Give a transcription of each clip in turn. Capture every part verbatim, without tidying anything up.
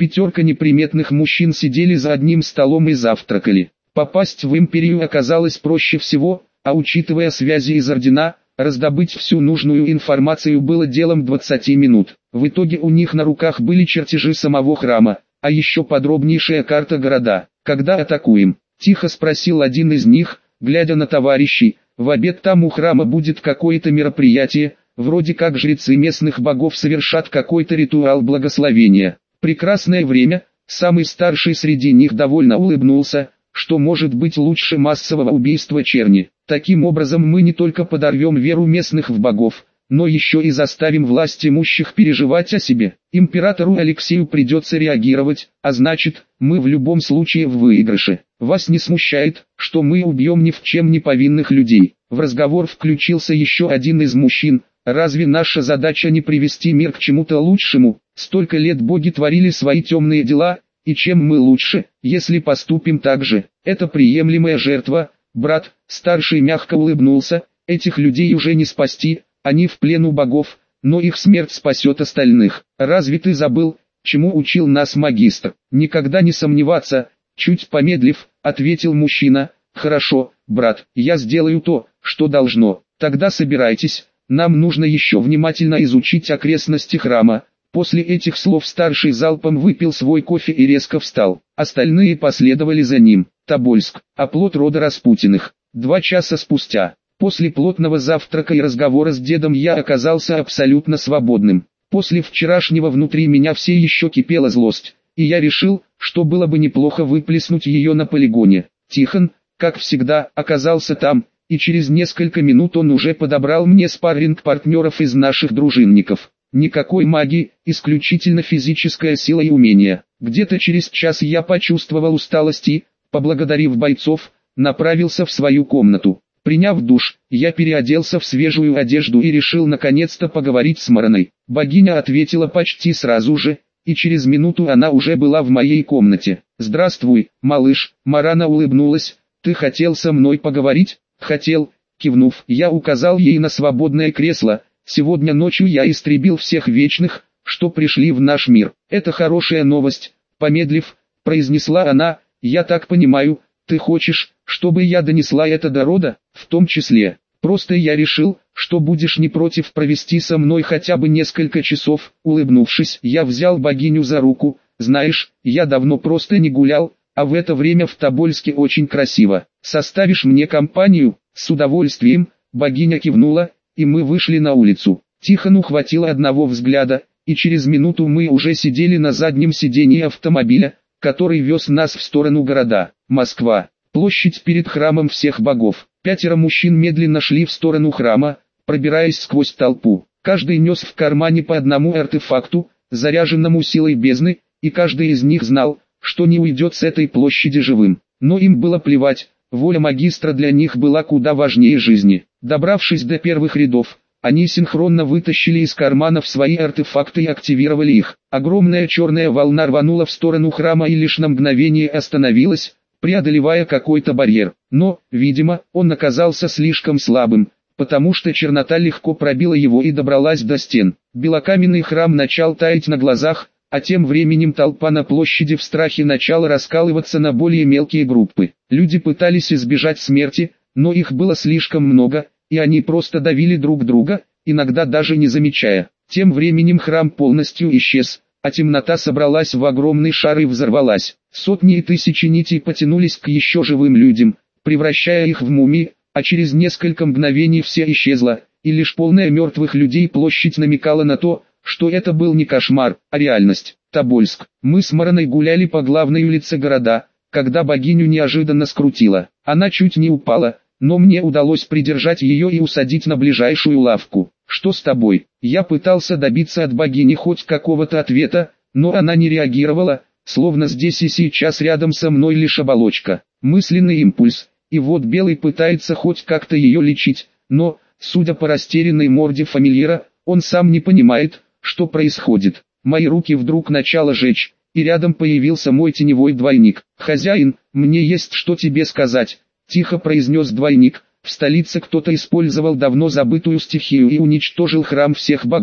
Пятерка неприметных мужчин сидели за одним столом и завтракали. Попасть в империю оказалось проще всего, а учитывая связи из ордена, раздобыть всю нужную информацию было делом двадцати минут. В итоге у них на руках были чертежи самого храма, а еще подробнейшая карта города. «Когда атакуем?» – тихо спросил один из них, глядя на товарищей. «В обед там у храма будет какое-то мероприятие, вроде как жрецы местных богов совершат какой-то ритуал благословения. Прекрасное время». Самый старший среди них довольно улыбнулся. Что может быть лучше массового убийства черни? Таким образом мы не только подорвем веру местных в богов, но еще и заставим власть имущих переживать о себе. Императору Алексею придется реагировать, а значит, мы в любом случае в выигрыше. Вас не смущает, что мы убьем ни в чем не повинных людей? В разговор включился еще один из мужчин. Разве наша задача не привести мир к чему-то лучшему? Столько лет боги творили свои темные дела, и чем мы лучше, если поступим так же? Это приемлемая жертва, брат. Старший мягко улыбнулся. Этих людей уже не спасти, они в плену богов, но их смерть спасет остальных. Разве ты забыл, чему учил нас магистр? Никогда не сомневаться. Чуть помедлив, ответил мужчина. Хорошо, брат, я сделаю то, что должно. Тогда собирайтесь, нам нужно еще внимательно изучить окрестности храма. После этих слов старший залпом выпил свой кофе и резко встал. Остальные последовали за ним. Тобольск, оплот рода Распутиных. Два часа спустя, после плотного завтрака и разговора с дедом, я оказался абсолютно свободным. После вчерашнего внутри меня все еще кипела злость, и я решил, что было бы неплохо выплеснуть ее на полигоне. Тихон, как всегда, оказался там, и через несколько минут он уже подобрал мне спарринг-партнеров из наших дружинников. Никакой магии, исключительно физическая сила и умения. Где-то через час я почувствовал усталость и, поблагодарив бойцов, направился в свою комнату. Приняв душ, я переоделся в свежую одежду и решил наконец-то поговорить с Мараной. Богиня ответила почти сразу же, и через минуту она уже была в моей комнате. «Здравствуй, малыш», Марана улыбнулась, «ты хотел со мной поговорить?» «Хотел», кивнув, я указал ей на свободное кресло. «Сегодня ночью я истребил всех вечных, что пришли в наш мир. Это хорошая новость», помедлив, произнесла она. «Я так понимаю, ты хочешь, чтобы я донесла это до рода?» «В том числе. Просто я решил, что будешь не против провести со мной хотя бы несколько часов». Улыбнувшись, я взял богиню за руку. «Знаешь, я давно просто не гулял, а в это время в Тобольске очень красиво. Составишь мне компанию?» «С удовольствием», богиня кивнула, и мы вышли на улицу. Тихону хватило одного взгляда, и через минуту мы уже сидели на заднем сидении автомобиля, который вез нас в сторону города. Москва. Площадь перед храмом всех богов. Пятеро мужчин медленно шли в сторону храма, пробираясь сквозь толпу. Каждый нес в кармане по одному артефакту, заряженному силой бездны, и каждый из них знал, что не уйдет с этой площади живым. Но им было плевать, воля магистра для них была куда важнее жизни. Добравшись до первых рядов, они синхронно вытащили из карманов свои артефакты и активировали их. Огромная черная волна рванула в сторону храма и лишь на мгновение остановилась, преодолевая какой-то барьер. Но, видимо, он оказался слишком слабым, потому что чернота легко пробила его и добралась до стен. Белокаменный храм начал таять на глазах, а тем временем толпа на площади в страхе начала раскалываться на более мелкие группы. Люди пытались избежать смерти, но их было слишком много, и они просто давили друг друга, иногда даже не замечая. Тем временем храм полностью исчез, а темнота собралась в огромный шар и взорвалась. Сотни и тысячи нитей потянулись к еще живым людям, превращая их в мумии, а через несколько мгновений все исчезло, и лишь полная мертвых людей площадь намекала на то, что это был не кошмар, а реальность. Тобольск. Мы с Мараной гуляли по главной улице города, когда богиню неожиданно скрутило. Она чуть не упала, но мне удалось придержать ее и усадить на ближайшую лавку. «Что с тобой?» Я пытался добиться от богини хоть какого-то ответа, но она не реагировала, словно здесь и сейчас рядом со мной лишь оболочка. Мысленный импульс, и вот Белый пытается хоть как-то ее лечить, но, судя по растерянной морде фамильяра, он сам не понимает, что происходит. Мои руки вдруг начало жечь, и рядом появился мой теневой двойник. «Хозяин, мне есть что тебе сказать», — тихо произнес двойник. «В столице кто-то использовал давно забытую стихию и уничтожил храм всех богов.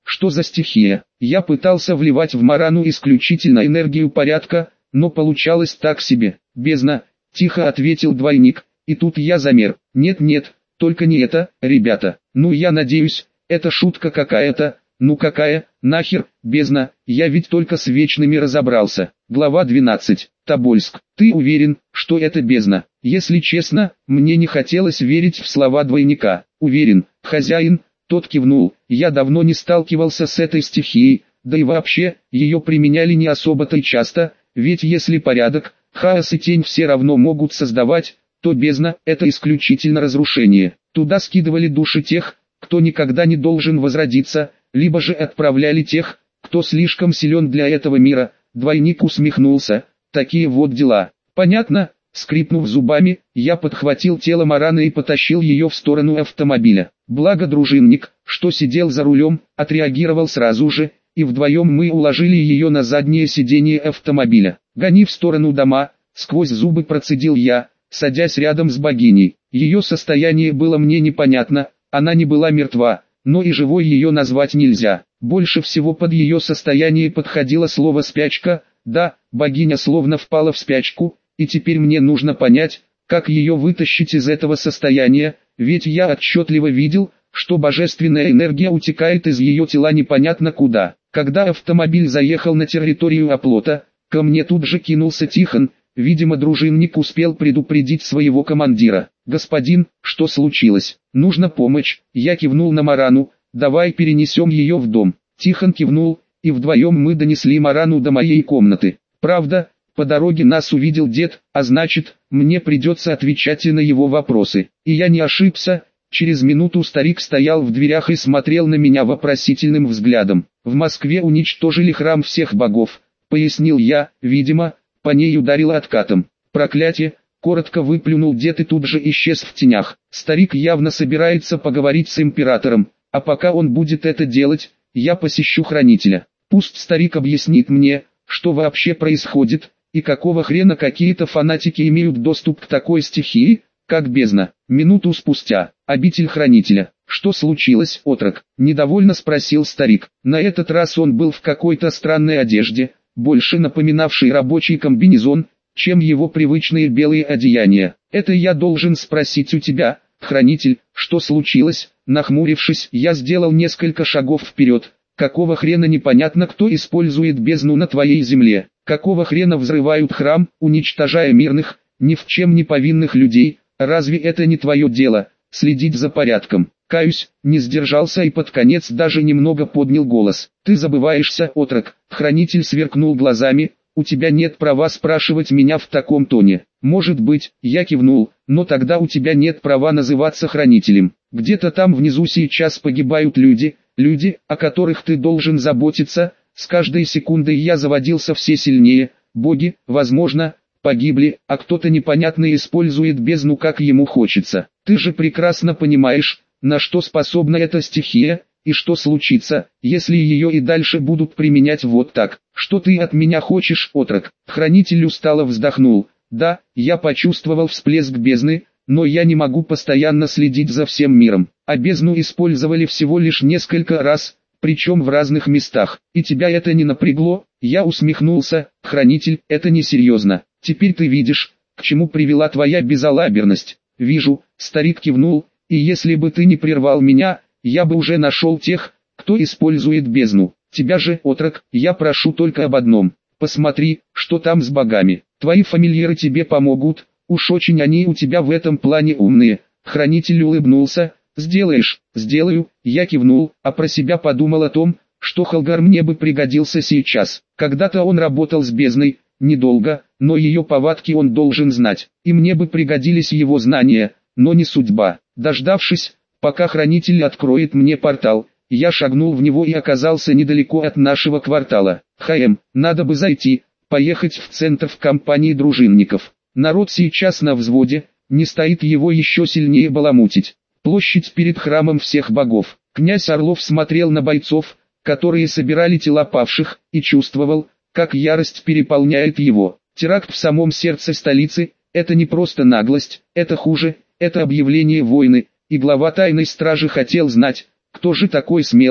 Что за стихия? Я пытался вливать в Марану исключительно энергию порядка, но получалось так себе. Бездна, тихо ответил двойник, и тут я замер. Нет-нет, только не это, ребята. Ну я надеюсь, это шутка какая-то. Ну какая, нахер, бездна, я ведь только с вечными разобрался. Глава двенадцать. Тобольск. Ты уверен, что это бездна? Если честно, мне не хотелось верить в слова двойника. Уверен, хозяин. Тот кивнул. Я давно не сталкивался с этой стихией, да и вообще, ее применяли не особо-то и часто, ведь если порядок, хаос и тень все равно могут создавать, то бездна – это исключительно разрушение. Туда скидывали души тех, кто никогда не должен возродиться, либо же отправляли тех, кто слишком силен для этого мира. Двойник усмехнулся. Такие вот дела. Понятно. Скрипнув зубами, я подхватил тело Мараны и потащил ее в сторону автомобиля. Благо дружинник, что сидел за рулем, отреагировал сразу же, и вдвоем мы уложили ее на заднее сиденье автомобиля. «Гони в сторону дома», — сквозь зубы процедил я, садясь рядом с богиней. Ее состояние было мне непонятно, она не была мертва, но и живой ее назвать нельзя. Больше всего под ее состояние подходило слово «спячка». Да, богиня словно впала в спячку, и теперь мне нужно понять, как ее вытащить из этого состояния, ведь я отчетливо видел, что божественная энергия утекает из ее тела непонятно куда. Когда автомобиль заехал на территорию оплота, ко мне тут же кинулся Тихон, видимо дружинник успел предупредить своего командира. «Господин, что случилось? Нужна помощь», я кивнул на Марану, «давай перенесем ее в дом». Тихон кивнул, и вдвоем мы донесли Марану до моей комнаты. Правда, по дороге нас увидел дед, а значит, мне придется отвечать на его вопросы. И я не ошибся, через минуту старик стоял в дверях и смотрел на меня вопросительным взглядом. «В Москве уничтожили храм всех богов», — пояснил я, видимо, по ней ударило откатом. «Проклятие», — коротко выплюнул дед и тут же исчез в тенях. Старик явно собирается поговорить с императором, а пока он будет это делать, я посещу хранителя. Пусть старик объяснит мне, что вообще происходит, и какого хрена какие-то фанатики имеют доступ к такой стихии, как бездна. Минуту спустя, обитель хранителя. «Что случилось, отрок?» – недовольно спросил старик. На этот раз он был в какой-то странной одежде, больше напоминавшей рабочий комбинезон, чем его привычные белые одеяния. «Это я должен спросить у тебя, хранитель, что случилось?» Нахмурившись, я сделал несколько шагов вперед. «Какого хрена непонятно, кто использует бездну на твоей земле? Какого хрена взрывают храм, уничтожая мирных, ни в чем не повинных людей? Разве это не твое дело, следить за порядком?» Каюсь, не сдержался и под конец даже немного поднял голос. «Ты забываешься, отрок!» Хранитель сверкнул глазами. «У тебя нет права спрашивать меня в таком тоне». «Может быть», я кивнул, «но тогда у тебя нет права называться хранителем. Где-то там внизу сейчас погибают люди, люди, о которых ты должен заботиться». С каждой секундой я заводился все сильнее. Боги, возможно, погибли, а кто-то непонятно использует бездну как ему хочется. Ты же прекрасно понимаешь, на что способна эта стихия, и что случится, если ее и дальше будут применять вот так. Что ты от меня хочешь, отрок?» Хранитель устало вздохнул. «Да, я почувствовал всплеск бездны, но я не могу постоянно следить за всем миром. А бездну использовали всего лишь несколько раз, причем в разных местах. И тебя это не напрягло?» Я усмехнулся. «Хранитель, это несерьезно. Теперь ты видишь, к чему привела твоя безалаберность». «Вижу», старик кивнул, «и если бы ты не прервал меня, я бы уже нашел тех, кто использует бездну. Тебя же, отрок, я прошу только об одном. Посмотри, что там с богами. Твои фамильяры тебе помогут, уж очень они у тебя в этом плане умные». Хранитель улыбнулся. «Сделаешь?» «Сделаю», я кивнул, а про себя подумал о том, что Холгар мне бы пригодился сейчас. Когда-то он работал с бездной, недолго, но ее повадки он должен знать, и мне бы пригодились его знания, но не судьба. Дождавшись, пока хранитель откроет мне портал, я шагнул в него и оказался недалеко от нашего квартала. «Хаем, надо бы зайти, поехать в центр в компании дружинников. Народ сейчас на взводе, не стоит его еще сильнее баламутить». Площадь перед храмом всех богов. Князь Орлов смотрел на бойцов, которые собирали тела павших, и чувствовал, как ярость переполняет его. Теракт в самом сердце столицы – это не просто наглость, это хуже, это объявление войны, и глава тайной стражи хотел знать, кто же такой смелый,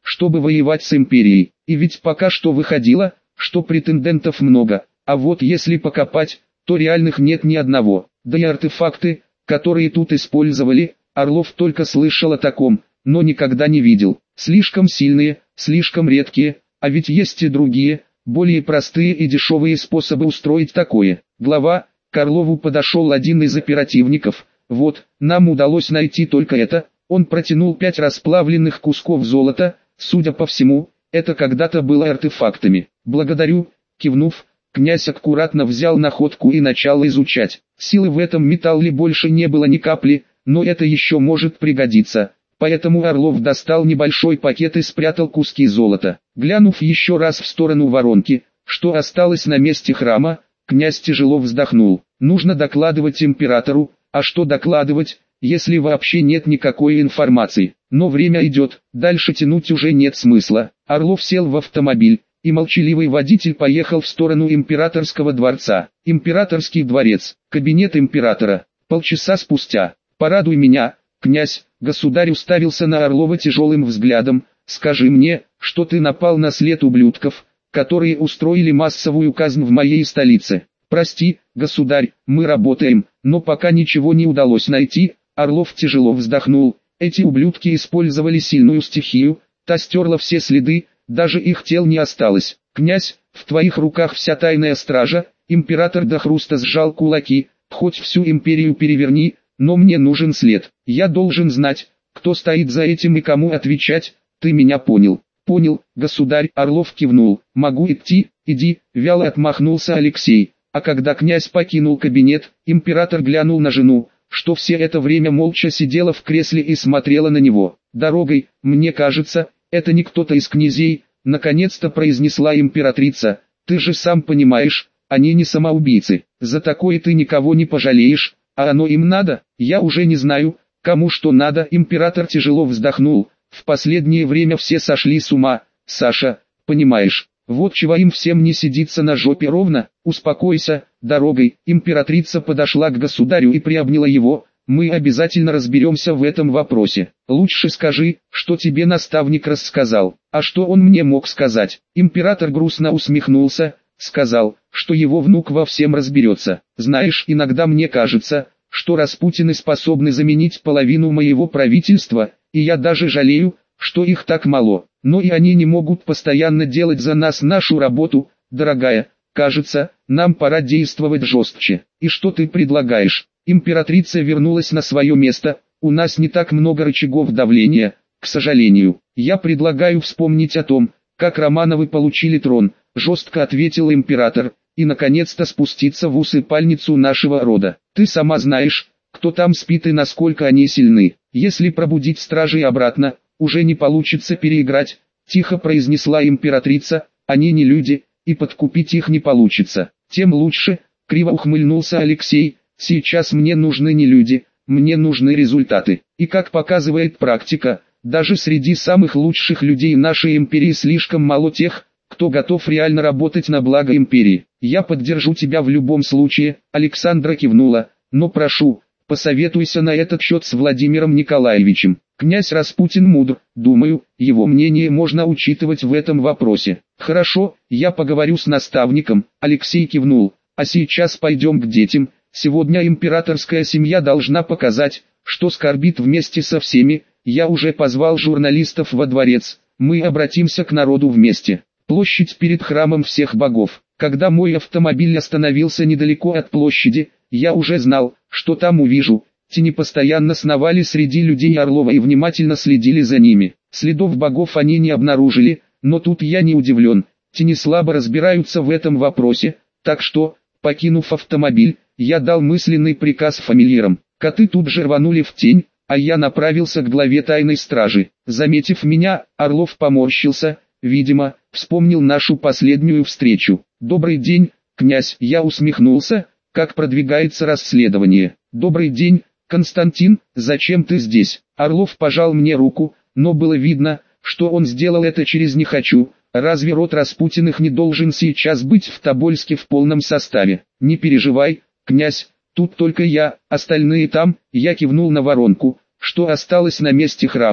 чтобы воевать с империей. И ведь пока что выходило, что претендентов много, а вот если покопать, то реальных нет ни одного. Да и артефакты, которые тут использовали, Орлов только слышал о таком, но никогда не видел. Слишком сильные, слишком редкие, а ведь есть и другие, более простые и дешевые способы устроить такое. Глава, к Орлову подошел один из оперативников. Вот, нам удалось найти только это. Он протянул пять расплавленных кусков золота, судя по всему, это когда-то было артефактами. Благодарю, кивнув, князь аккуратно взял находку и начал изучать. Силы в этом металле больше не было ни капли, но это еще может пригодиться. Поэтому Орлов достал небольшой пакет и спрятал куски золота. Глянув еще раз в сторону воронки, что осталось на месте храма, князь тяжело вздохнул. Нужно докладывать императору, а что докладывать, если вообще нет никакой информации. Но время идет, дальше тянуть уже нет смысла. Орлов сел в автомобиль, и молчаливый водитель поехал в сторону императорского дворца. Императорский дворец, кабинет императора. Полчаса спустя. «Порадуй меня, князь», государь уставился на Орлова тяжелым взглядом. «Скажи мне, что ты напал на след ублюдков, которые устроили массовую казнь в моей столице». «Прости, государь, мы работаем, но пока ничего не удалось найти». Орлов тяжело вздохнул. Эти ублюдки использовали сильную стихию, та стерла все следы, даже их тел не осталось. «Князь, в твоих руках вся тайная стража». Император до хруста сжал кулаки. «Хоть всю империю переверни, но мне нужен след. Я должен знать, кто стоит за этим и кому отвечать. Ты меня понял?» «Понял, государь». Орлов кивнул. «Могу идти?» «Иди», вяло отмахнулся Алексей. А когда князь покинул кабинет, император глянул на жену, что все это время молча сидела в кресле и смотрела на него. «Дорогой, мне кажется, это не кто-то из князей», наконец-то произнесла императрица. «Ты же сам понимаешь, они не самоубийцы. За такое ты никого не пожалеешь, а оно им надо. Я уже не знаю, кому что надо». Император тяжело вздохнул. «В последнее время все сошли с ума, Саша, понимаешь? Вот чего им всем не сидится на жопе ровно. Успокойся, дорогой». Императрица подошла к государю и приобняла его. «Мы обязательно разберемся в этом вопросе. Лучше скажи, что тебе наставник рассказал». «А что он мне мог сказать?» Император грустно усмехнулся. «Сказал, что его внук во всем разберется. Знаешь, иногда мне кажется, что Распутины способны заменить половину моего правительства, и я даже жалею, что их так мало. Но и они не могут постоянно делать за нас нашу работу. Дорогая, кажется, нам пора действовать жестче. И что ты предлагаешь?» Императрица вернулась на свое место. «У нас не так много рычагов давления, к сожалению. Я предлагаю вспомнить о том, как Романовы получили трон», жестко ответил император, «и наконец-то спуститься в усыпальницу нашего рода. Ты сама знаешь, кто там спит и насколько они сильны. Если пробудить стражей обратно, уже не получится переиграть», тихо произнесла императрица. «Они не люди, и подкупить их не получится». «Тем лучше», криво ухмыльнулся Алексей. «Сейчас мне нужны не люди, мне нужны результаты. И как показывает практика, даже среди самых лучших людей нашей империи слишком мало тех, кто готов реально работать на благо империи. Я поддержу тебя в любом случае». Александра кивнула. «Но прошу, посоветуйся на этот счет с Владимиром Николаевичем. Князь Распутин мудр, думаю, его мнение можно учитывать в этом вопросе». «Хорошо, я поговорю с наставником». Алексей кивнул. «А сейчас пойдем к детям. Сегодня императорская семья должна показать, что скорбит вместе со всеми. Я уже позвал журналистов во дворец. Мы обратимся к народу вместе». Площадь перед храмом всех богов. Когда мой автомобиль остановился недалеко от площади, я уже знал, что там увижу. Тени постоянно сновали среди людей Орлова и внимательно следили за ними. Следов богов они не обнаружили, но тут я не удивлен. Тени слабо разбираются в этом вопросе, так что, покинув автомобиль, я дал мысленный приказ фамильярам. Коты тут же рванули в тень, а я направился к главе тайной стражи. Заметив меня, Орлов поморщился, видимо, вспомнил нашу последнюю встречу. «Добрый день, князь». Я усмехнулся. «Как продвигается расследование?» «Добрый день, Константин, зачем ты здесь?» Орлов пожал мне руку, но было видно, что он сделал это через «не хочу». Разве род Распутиных не должен сейчас быть в Тобольске в полном составе? «Не переживай, князь, тут только я, остальные там». Я кивнул на воронку, что осталось на месте храма.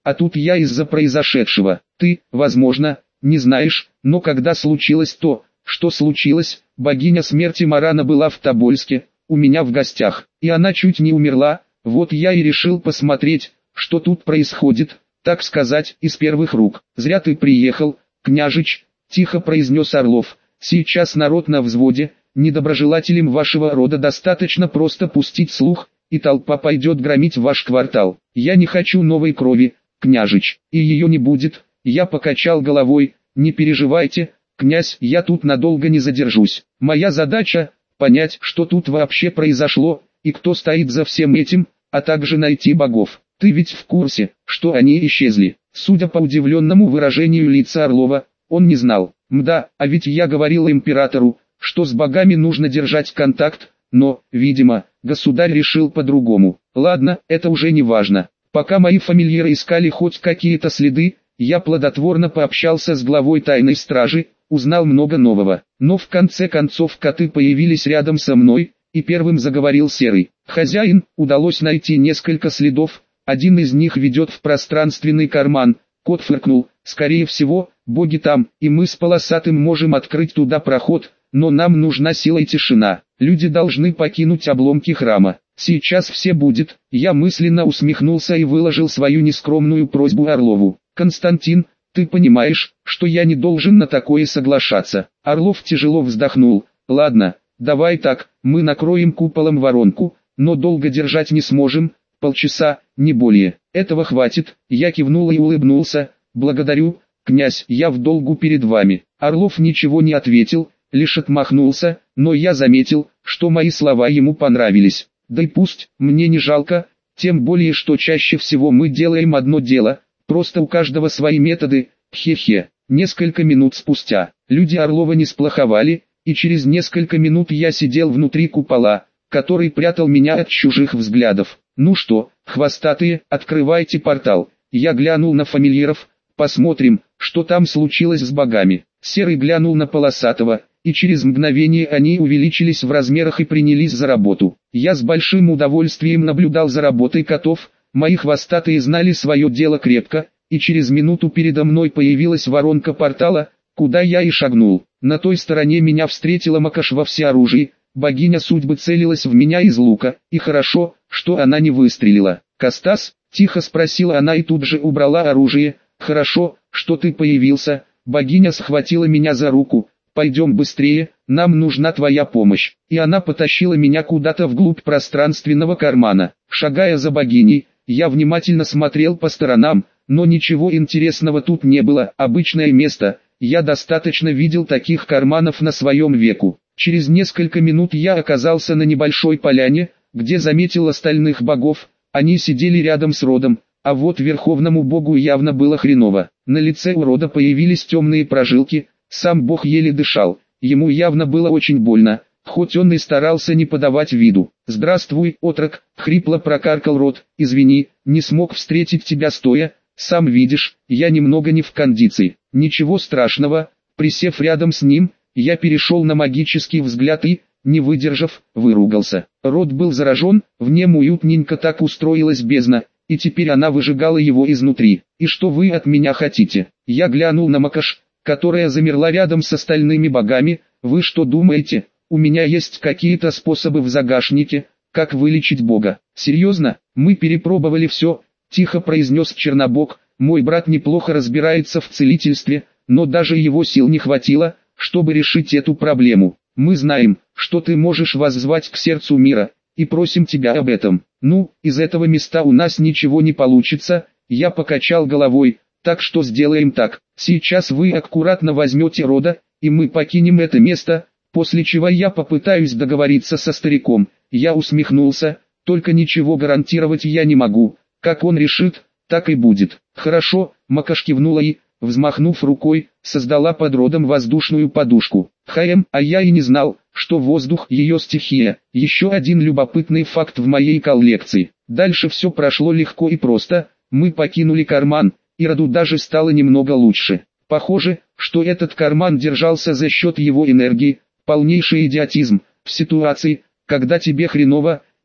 а тут я из-за произошедшего. Ты, возможно, не знаешь, но когда случилось то, что случилось, богиня смерти Марана была в Тобольске, у меня в гостях, и она чуть не умерла, вот я и решил посмотреть, что тут происходит, так сказать, из первых рук. Зря ты приехал, княжич, тихо произнес Орлов, сейчас народ на взводе, недоброжелателям вашего рода достаточно просто пустить слух, и толпа пойдет громить ваш квартал. Я не хочу новой крови, княжич, и ее не будет. Я покачал головой, не переживайте, князь, я тут надолго не задержусь. Моя задача – понять, что тут вообще произошло, и кто стоит за всем этим, а также найти богов. Ты ведь в курсе, что они исчезли? Судя по удивленному выражению лица Орлова, он не знал. Мда, а ведь я говорил императору, что с богами нужно держать контакт, но, видимо, государь решил по-другому. Ладно, это уже не важно. Пока мои фамильяры искали хоть какие-то следы, я плодотворно пообщался с главой тайной стражи, узнал много нового. Но в конце концов коты появились рядом со мной, и первым заговорил Серый. Хозяин, удалось найти несколько следов, один из них ведет в пространственный карман. Кот фыркнул, скорее всего, боги там, и мы с Полосатым можем открыть туда проход, но нам нужна сила и тишина. Люди должны покинуть обломки храма. Сейчас все будет. Я мысленно усмехнулся и выложил свою нескромную просьбу Орлову. Константин, ты понимаешь, что я не должен на такое соглашаться. Орлов тяжело вздохнул. Ладно, давай так, мы накроем куполом воронку, но долго держать не сможем, полчаса, не более. Этого хватит. Я кивнул и улыбнулся. Благодарю, князь, я в долгу перед вами. Орлов ничего не ответил, лишь отмахнулся, но я заметил, что мои слова ему понравились. Да и пусть, мне не жалко, тем более что чаще всего мы делаем одно дело, просто у каждого свои методы, хе-хе. Несколько минут спустя, люди Орлова не сплоховали, и через несколько минут я сидел внутри купола, который прятал меня от чужих взглядов. Ну что, хвостатые, открывайте портал. Я глянул на фамильяров, посмотрим, что там случилось с богами. Серый глянул на Полосатого, и через мгновение они увеличились в размерах и принялись за работу. Я с большим удовольствием наблюдал за работой котов, мои хвостатые знали свое дело крепко, и через минуту передо мной появилась воронка портала, куда я и шагнул. На той стороне меня встретила Макаш во всеоружии, богиня судьбы целилась в меня из лука, и хорошо, что она не выстрелила. «Костас?» – тихо спросила она и тут же убрала оружие. «Хорошо, что ты появился», богиня схватила меня за руку. «Пойдем быстрее, нам нужна твоя помощь». И она потащила меня куда-то вглубь пространственного кармана. Шагая за богиней, я внимательно смотрел по сторонам, но ничего интересного тут не было. Обычное место, я достаточно видел таких карманов на своем веку. Через несколько минут я оказался на небольшой поляне, где заметил остальных богов. Они сидели рядом с родом, а вот верховному богу явно было хреново. На лице у рода появились темные прожилки. Сам бог еле дышал, ему явно было очень больно, хоть он и старался не подавать виду. «Здравствуй, отрок», — хрипло прокаркал род, — «извини, не смог встретить тебя стоя, сам видишь, я немного не в кондиции». «Ничего страшного», присев рядом с ним, я перешел на магический взгляд и, не выдержав, выругался. Род был заражен, в нем уютненько так устроилась бездна, и теперь она выжигала его изнутри. «И что вы от меня хотите?» Я глянул на Макаш, которая замерла рядом с остальными богами. «Вы что думаете, у меня есть какие-то способы в загашнике, как вылечить бога?» «Серьезно, мы перепробовали все», — тихо произнес Чернобог. «Мой брат неплохо разбирается в целительстве, но даже его сил не хватило, чтобы решить эту проблему. Мы знаем, что ты можешь воззвать к сердцу мира, и просим тебя об этом». «Ну, из этого места у нас ничего не получится», — я покачал головой. «Так что сделаем так, сейчас вы аккуратно возьмете рода, и мы покинем это место, после чего я попытаюсь договориться со стариком». Я усмехнулся, только ничего гарантировать я не могу, как он решит, так и будет. «Хорошо», Макаш кивнула и, взмахнув рукой, создала под родом воздушную подушку. «Хм, а я и не знал, что воздух ее стихия». Еще один любопытный факт в моей коллекции. Дальше все прошло легко и просто, мы покинули карман, и роду даже стало немного лучше. Похоже, что этот карман держался за счет его энергии. Полнейший идиотизм. В ситуации, когда тебе хреново,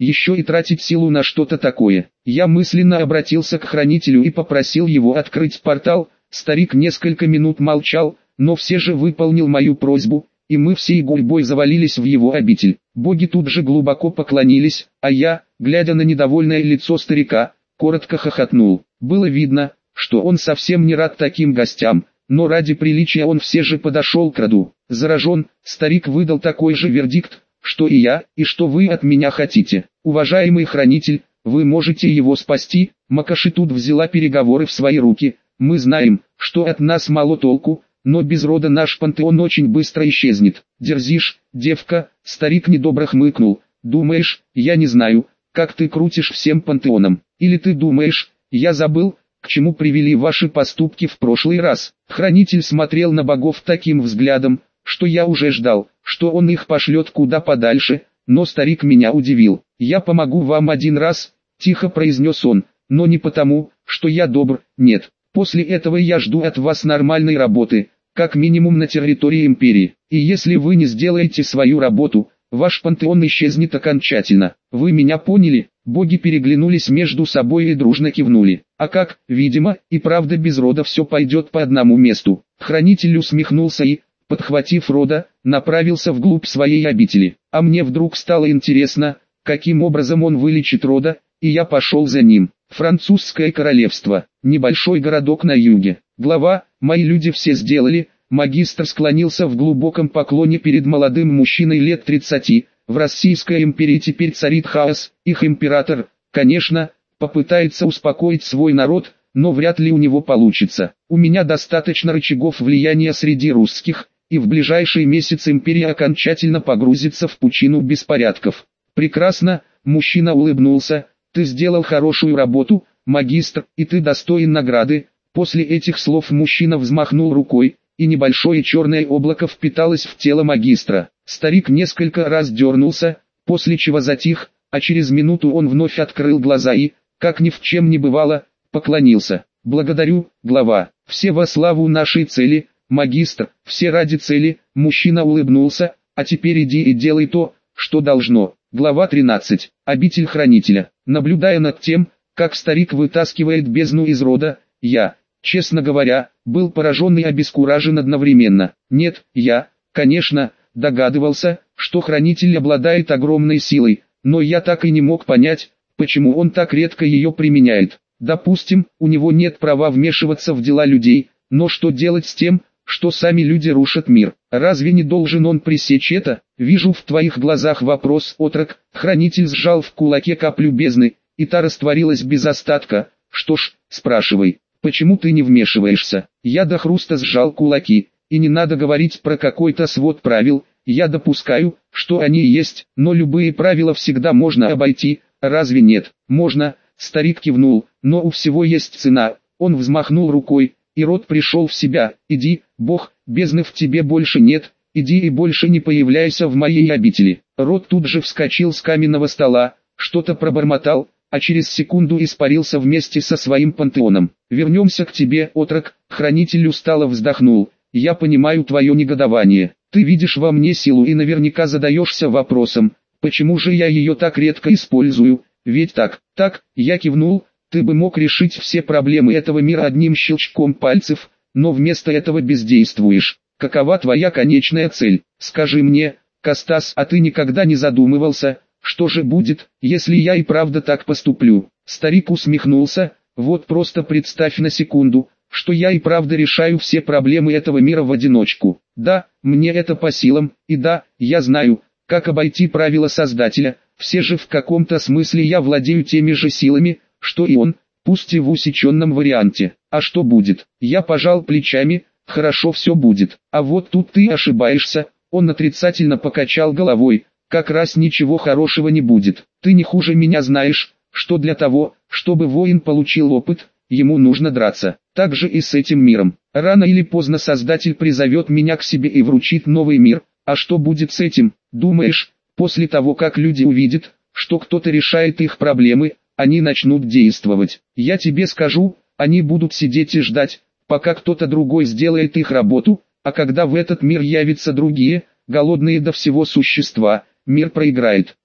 еще и тратить силу на что-то такое. Я мысленно обратился к хранителю и попросил его открыть портал. Старик несколько минут молчал, но все же выполнил мою просьбу, и мы всей гурьбой завалились в его обитель. Боги тут же глубоко поклонились, а я, глядя на недовольное лицо старика, коротко хохотнул. Было видно, что он совсем не рад таким гостям, но ради приличия он все же подошел к роду. Заражен, старик выдал такой же вердикт, что и я, и что вы от меня хотите. Уважаемый хранитель, вы можете его спасти. Макоши тут взяла переговоры в свои руки. Мы знаем, что от нас мало толку, но без рода наш пантеон очень быстро исчезнет. Дерзишь, девка, старик недобро хмыкнул. Думаешь, я не знаю, как ты крутишь всем пантеоном? Или ты думаешь, я забыл, к чему привели ваши поступки в прошлый раз? Хранитель смотрел на богов таким взглядом, что я уже ждал, что он их пошлет куда подальше, но старик меня удивил. «Я помогу вам один раз», — тихо произнес он, — «но не потому, что я добр, нет. После этого я жду от вас нормальной работы, как минимум на территории империи, и если вы не сделаете свою работу, ваш пантеон исчезнет окончательно. Вы меня поняли?» Боги переглянулись между собой и дружно кивнули. «А как, видимо, и правда без рода все пойдет по одному месту». Хранитель усмехнулся и, подхватив рода, направился вглубь своей обители. А мне вдруг стало интересно, каким образом он вылечит рода, и я пошел за ним. Французское королевство, небольшой городок на юге. Глава, мои люди все сделали. Магистр склонился в глубоком поклоне перед молодым мужчиной лет тридцати. В Российской империи теперь царит хаос. Их император, конечно, попытается успокоить свой народ, но вряд ли у него получится. У меня достаточно рычагов влияния среди русских, и в ближайшие месяцы империя окончательно погрузится в пучину беспорядков. Прекрасно, мужчина улыбнулся. Ты сделал хорошую работу, магистр, и ты достоин награды. После этих слов мужчина взмахнул рукой, и небольшое черное облако впиталось в тело магистра. Старик несколько раз дернулся, после чего затих, а через минуту он вновь открыл глаза и, как ни в чем не бывало, поклонился. «Благодарю, глава, все во славу нашей цели, магистр, все ради цели». Мужчина улыбнулся. «А теперь иди и делай то, что должно». Глава тринадцать. Обитель хранителя. Наблюдая над тем, как старик вытаскивает бездну из рода, я, честно говоря, был поражен и обескуражен одновременно. Нет, я, конечно, догадывался, что хранитель обладает огромной силой, но я так и не мог понять, почему он так редко ее применяет. Допустим, у него нет права вмешиваться в дела людей, но что делать с тем, что сами люди рушат мир? Разве не должен он пресечь это? Вижу в твоих глазах вопрос, отрок. Хранитель сжал в кулаке каплю бездны, и та растворилась без остатка. Что ж, спрашивай, почему ты не вмешиваешься? Я до хруста сжал кулаки, и не надо говорить про какой-то свод правил. Я допускаю, что они есть, но любые правила всегда можно обойти, разве нет? Можно, старик кивнул, но у всего есть цена. Он взмахнул рукой, и род пришел в себя. Иди, бог, бездны в тебе больше нет, иди и больше не появляйся в моей обители. Род тут же вскочил с каменного стола, что-то пробормотал, а через секунду испарился вместе со своим пантеоном. Вернемся к тебе, отрок. Хранитель устало вздохнул. Я понимаю твое негодование. Ты видишь во мне силу и наверняка задаешься вопросом, почему же я ее так редко использую, ведь так, так, я кивнул. Ты бы мог решить все проблемы этого мира одним щелчком пальцев, но вместо этого бездействуешь. Какова твоя конечная цель? Скажи мне, Костас, а ты никогда не задумывался, что же будет, если я и правда так поступлю? Старик усмехнулся. Вот просто представь на секунду, что я и правда решаю все проблемы этого мира в одиночку. Да, мне это по силам, и да, я знаю, как обойти правила Создателя. Все же в каком-то смысле я владею теми же силами, что и он, пусть и в усеченном варианте. А что будет? Я пожал плечами. Хорошо, все будет. А вот тут ты ошибаешься. Он отрицательно покачал головой. Как раз ничего хорошего не будет. Ты не хуже меня знаешь, что для того, чтобы воин получил опыт, ему нужно драться. Так же и с этим миром. Рано или поздно Создатель призовет меня к себе и вручит новый мир. А что будет с этим? Думаешь, после того как люди увидят, что кто-то решает их проблемы, они начнут действовать? Я тебе скажу, они будут сидеть и ждать, пока кто-то другой сделает их работу, а когда в этот мир явятся другие, голодные до всего существа, мир проиграет.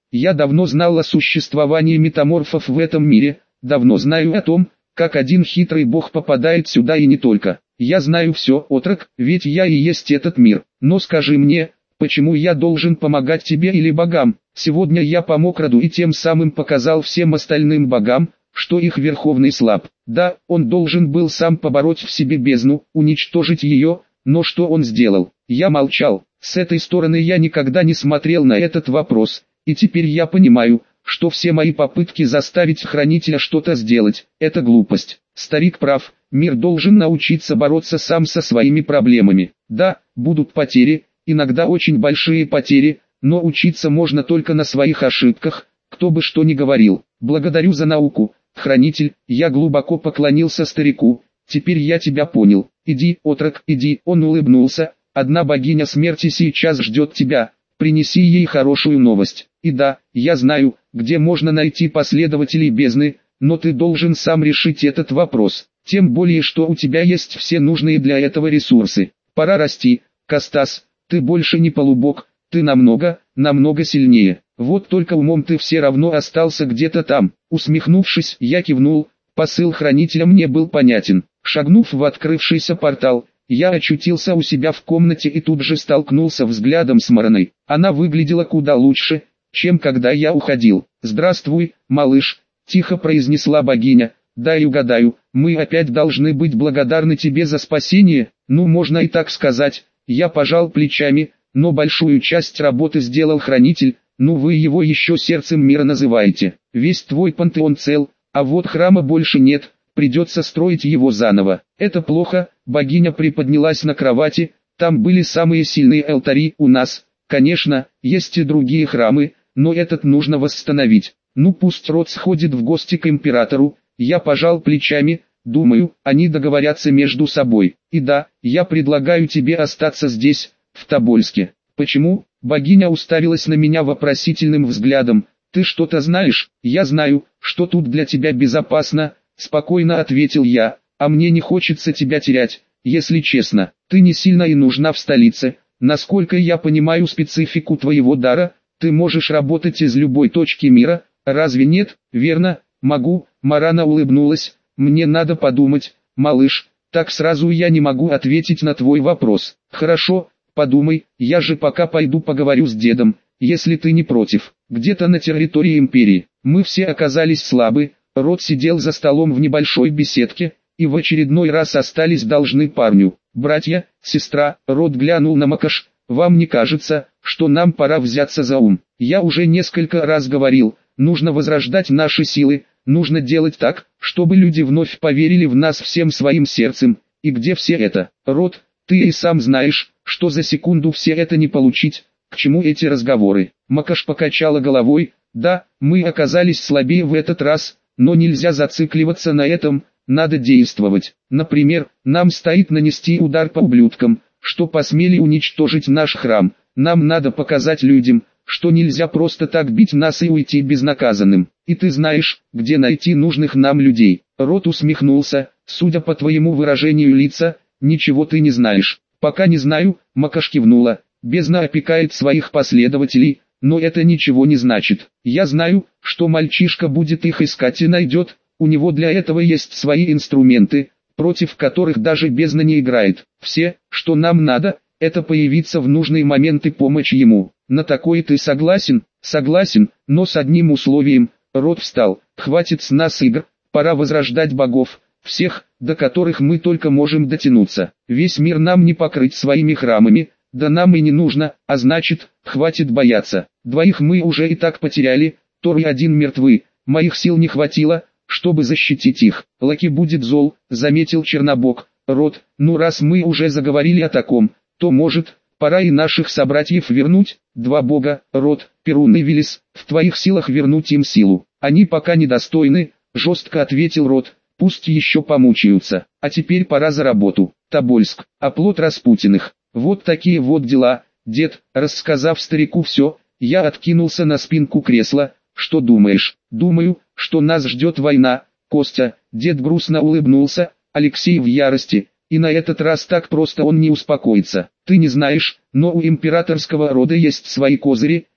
Я давно знал о существовании метаморфов в этом мире, давно знаю о том, как один хитрый бог попадает сюда и не только. Я знаю все, отрок, ведь я и есть этот мир. Но скажи мне, почему я должен помогать тебе или богам? Сегодня я помог роду и тем самым показал всем остальным богам, что их верховный слаб. Да, он должен был сам побороть в себе бездну, уничтожить ее, но что он сделал? Я молчал. С этой стороны я никогда не смотрел на этот вопрос, и теперь я понимаю, что все мои попытки заставить хранителя что-то сделать – это глупость. Старик прав, мир должен научиться бороться сам со своими проблемами. Да, будут потери, иногда очень большие потери, но учиться можно только на своих ошибках, кто бы что ни говорил. Благодарю за науку, хранитель, я глубоко поклонился старику, теперь я тебя понял. Иди, отрок, иди, он улыбнулся, одна богиня смерти сейчас ждет тебя, принеси ей хорошую новость. И да, я знаю, где можно найти последователей бездны, но ты должен сам решить этот вопрос, тем более что у тебя есть все нужные для этого ресурсы. Пора расти, Костас, ты больше не полубог, ты намного, намного сильнее. Вот только умом ты все равно остался где-то там. Усмехнувшись, я кивнул, посыл хранителя мне был понятен. Шагнув в открывшийся портал, я очутился у себя в комнате и тут же столкнулся взглядом с Мараной. Она выглядела куда лучше, чем когда я уходил. «Здравствуй, малыш», — тихо произнесла богиня. «Дай угадаю, мы опять должны быть благодарны тебе за спасение?» «Ну, можно и так сказать». Я пожал плечами, но большую часть работы сделал хранитель. Ну, вы его еще сердцем мира называете. Весь твой пантеон цел, а вот храма больше нет, придется строить его заново. Это плохо. Богиня приподнялась на кровати, там были самые сильные алтари у нас. Конечно, есть и другие храмы, но этот нужно восстановить. Ну пусть род сходит в гости к императору. Я пожал плечами, думаю, они договорятся между собой. И да, я предлагаю тебе остаться здесь, в Тобольске. Почему? Богиня уставилась на меня вопросительным взглядом. Ты что-то знаешь? Я знаю, что тут для тебя безопасно, спокойно ответил я. А мне не хочется тебя терять, если честно. Ты не сильно и нужна в столице. Насколько я понимаю специфику твоего дара, ты можешь работать из любой точки мира, разве нет? Верно, могу. Марана улыбнулась. Мне надо подумать, малыш, так сразу я не могу ответить на твой вопрос. Хорошо, подумай, я же пока пойду поговорю с дедом, если ты не против. Где-то на территории империи. Мы все оказались слабы, род сидел за столом в небольшой беседке, и в очередной раз остались должны парню. Братья, сестра, род глянул на Макаш. Вам не кажется, что нам пора взяться за ум? Я уже несколько раз говорил, нужно возрождать наши силы, нужно делать так, чтобы люди вновь поверили в нас всем своим сердцем. И где все это? Род, ты и сам знаешь, что за секунду все это не получить. К чему эти разговоры? Макаш покачала головой. Да, мы оказались слабее в этот раз, но нельзя зацикливаться на этом. Надо действовать. Например, нам стоит нанести удар по ублюдкам, что посмели уничтожить наш храм. Нам надо показать людям, что нельзя просто так бить нас и уйти безнаказанным. И ты знаешь, где найти нужных нам людей. Рот усмехнулся. Судя по твоему выражению лица, ничего ты не знаешь. Пока не знаю, Макаш кивнула. Бездна опекает своих последователей, но это ничего не значит. Я знаю, что мальчишка будет их искать и найдет. У него для этого есть свои инструменты, против которых даже бездна не играет. Все, что нам надо, это появиться в нужный момент и помочь ему. На такое ты согласен? Согласен, но с одним условием. Род встал. Хватит с нас игр, пора возрождать богов, всех, до которых мы только можем дотянуться. Весь мир нам не покрыть своими храмами, да нам и не нужно, а значит, хватит бояться. Двоих мы уже и так потеряли, Тор и один мертвы, моих сил не хватило, чтобы защитить их. Лаки будет зол, заметил Чернобог. Род, ну раз мы уже заговорили о таком, то может, пора и наших собратьев вернуть. Два бога, Род, Перун и Велес, в твоих силах вернуть им силу. Они пока недостойны, жестко ответил Род, пусть еще помучаются. А теперь пора за работу. Тобольск, оплот Распутиных. Вот такие вот дела. Дед, рассказав старику все, я откинулся на спинку кресла. Что думаешь? Думаю, что нас ждет война. Костя, дед грустно улыбнулся. Алексей в ярости, и на этот раз так просто он не успокоится. Ты не знаешь, но у императорского рода есть свои козыри,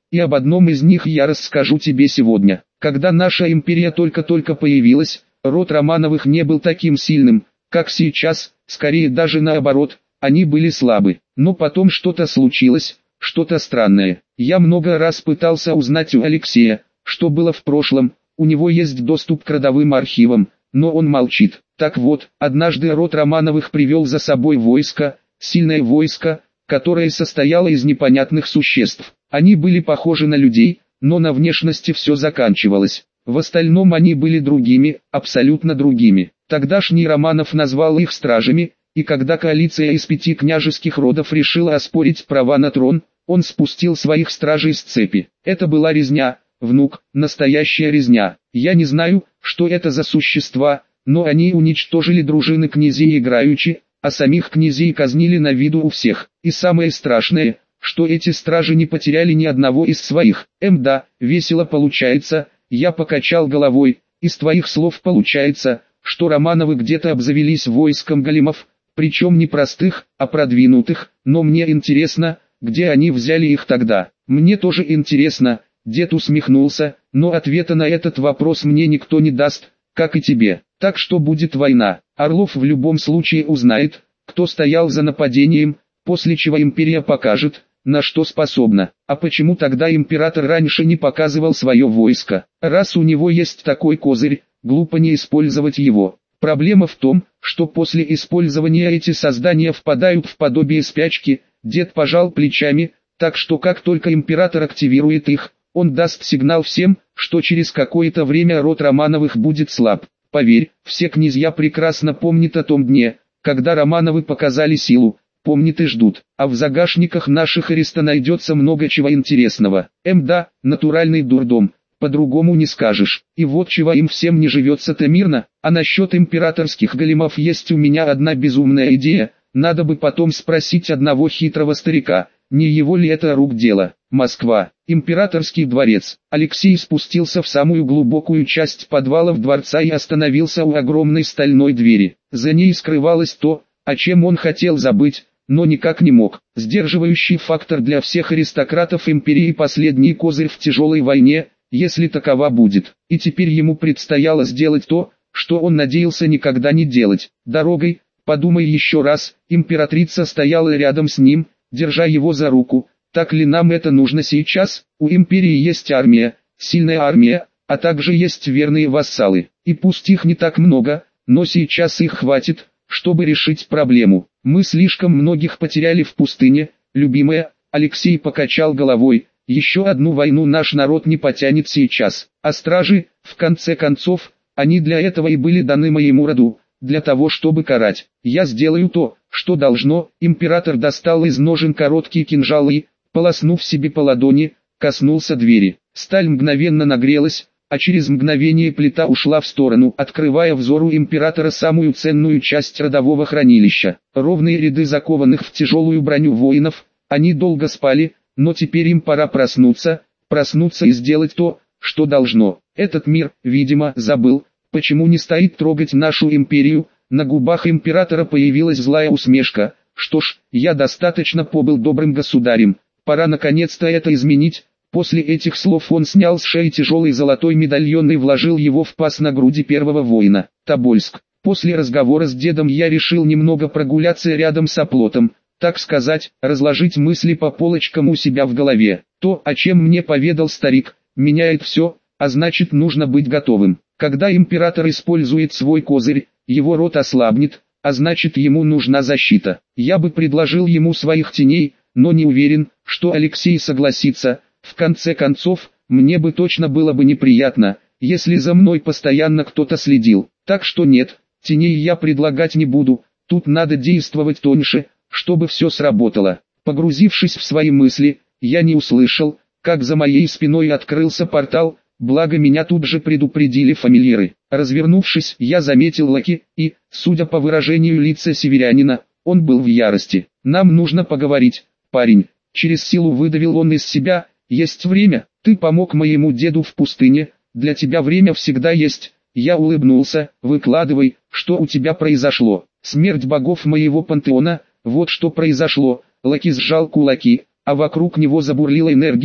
и об одном из них я расскажу тебе сегодня. Когда наша империя только-только появилась, род Романовых не был таким сильным, как сейчас, скорее даже наоборот, они были слабы. Но потом что-то случилось, что-то странное. Я много раз пытался узнать у Алексея, что было в прошлом, у него есть доступ к родовым архивам, но он молчит. Так вот, однажды род Романовых привел за собой войско, сильное войско, которое состояло из непонятных существ. Они были похожи на людей, но на внешности все заканчивалось. В остальном они были другими, абсолютно другими. Тогдашний Романов назвал их стражами, и когда коалиция из пяти княжеских родов решила оспорить права на трон, он спустил своих стражей с цепи. Это была резня, внук, настоящая резня. Я не знаю, что это за существа, но они уничтожили дружины князей играючи, а самих князей казнили на виду у всех. И самое страшное, что эти стражи не потеряли ни одного из своих. Эм да, весело получается, я покачал головой, из твоих слов получается, что Романовы где-то обзавелись войском големов, причем не простых, а продвинутых, но мне интересно, где они взяли их тогда. Мне тоже интересно, дед усмехнулся, но ответа на этот вопрос мне никто не даст, как и тебе. Так что будет война. Орлов в любом случае узнает, кто стоял за нападением, после чего империя покажет, на что способна. А почему тогда император раньше не показывал свое войско? Раз у него есть такой козырь, глупо не использовать его. Проблема в том, что после использования эти создания впадают в подобие спячки. Дед пожал плечами, так что как только император активирует их, он даст сигнал всем, что через какое-то время род Романовых будет слаб. Поверь, все князья прекрасно помнят о том дне, когда Романовы показали силу, помнят и ждут, а в загашниках наших ареста найдется много чего интересного. Эм да, натуральный дурдом, по-другому не скажешь. И вот чего им всем не живется-то мирно, а насчет императорских големов есть у меня одна безумная идея, надо бы потом спросить одного хитрого старика, не его ли это рук дело. Москва. Императорский дворец. Алексей спустился в самую глубокую часть подвалов дворца и остановился у огромной стальной двери. За ней скрывалось то, о чем он хотел забыть, но никак не мог. Сдерживающий фактор для всех аристократов империи, последний козырь в тяжелой войне, если такова будет. И теперь ему предстояло сделать то, что он надеялся никогда не делать. Дорогой, подумай еще раз, императрица стояла рядом с ним, держа его за руку. Так ли нам это нужно сейчас? У империи есть армия, сильная армия, а также есть верные вассалы. И пусть их не так много, но сейчас их хватит, чтобы решить проблему. Мы слишком многих потеряли в пустыне, любимая. Алексей покачал головой. Еще одну войну наш народ не потянет сейчас. А стражи, в конце концов, они для этого и были даны моему роду, для того чтобы карать. Я сделаю то, что должно. Император достал из ножен короткий кинжал и, полоснув себе по ладони, коснулся двери. Сталь мгновенно нагрелась, а через мгновение плита ушла в сторону, открывая взору императора самую ценную часть родового хранилища. Ровные ряды закованных в тяжелую броню воинов, они долго спали, но теперь им пора проснуться, проснуться и сделать то, что должно. Этот мир, видимо, забыл, почему не стоит трогать нашу империю. На губах императора появилась злая усмешка. Что ж, я достаточно побыл добрым государем, пора наконец-то это изменить. После этих слов он снял с шеи тяжелый золотой медальон и вложил его в паз на груди первого воина. Тобольск. После разговора с дедом я решил немного прогуляться рядом с оплотом, так сказать, разложить мысли по полочкам у себя в голове. То, о чем мне поведал старик, меняет все, а значит нужно быть готовым. Когда император использует свой козырь, его род ослабнет, а значит ему нужна защита. Я бы предложил ему своих теней, но не уверен, что Алексей согласится. В конце концов, мне бы точно было бы неприятно, если за мной постоянно кто-то следил. Так что нет, теней я предлагать не буду, тут надо действовать тоньше, чтобы все сработало. Погрузившись в свои мысли, я не услышал, как за моей спиной открылся портал, благо меня тут же предупредили фамильяры. Развернувшись, я заметил Лаки, и, судя по выражению лица северянина, он был в ярости. «Нам нужно поговорить, парень», — через силу выдавил он из себя. «Есть время, ты помог моему деду в пустыне, для тебя время всегда есть». Я улыбнулся. «Выкладывай, что у тебя произошло?» «Смерть богов моего пантеона, вот что произошло». Лаки сжал кулаки, а вокруг него забурлила энергия,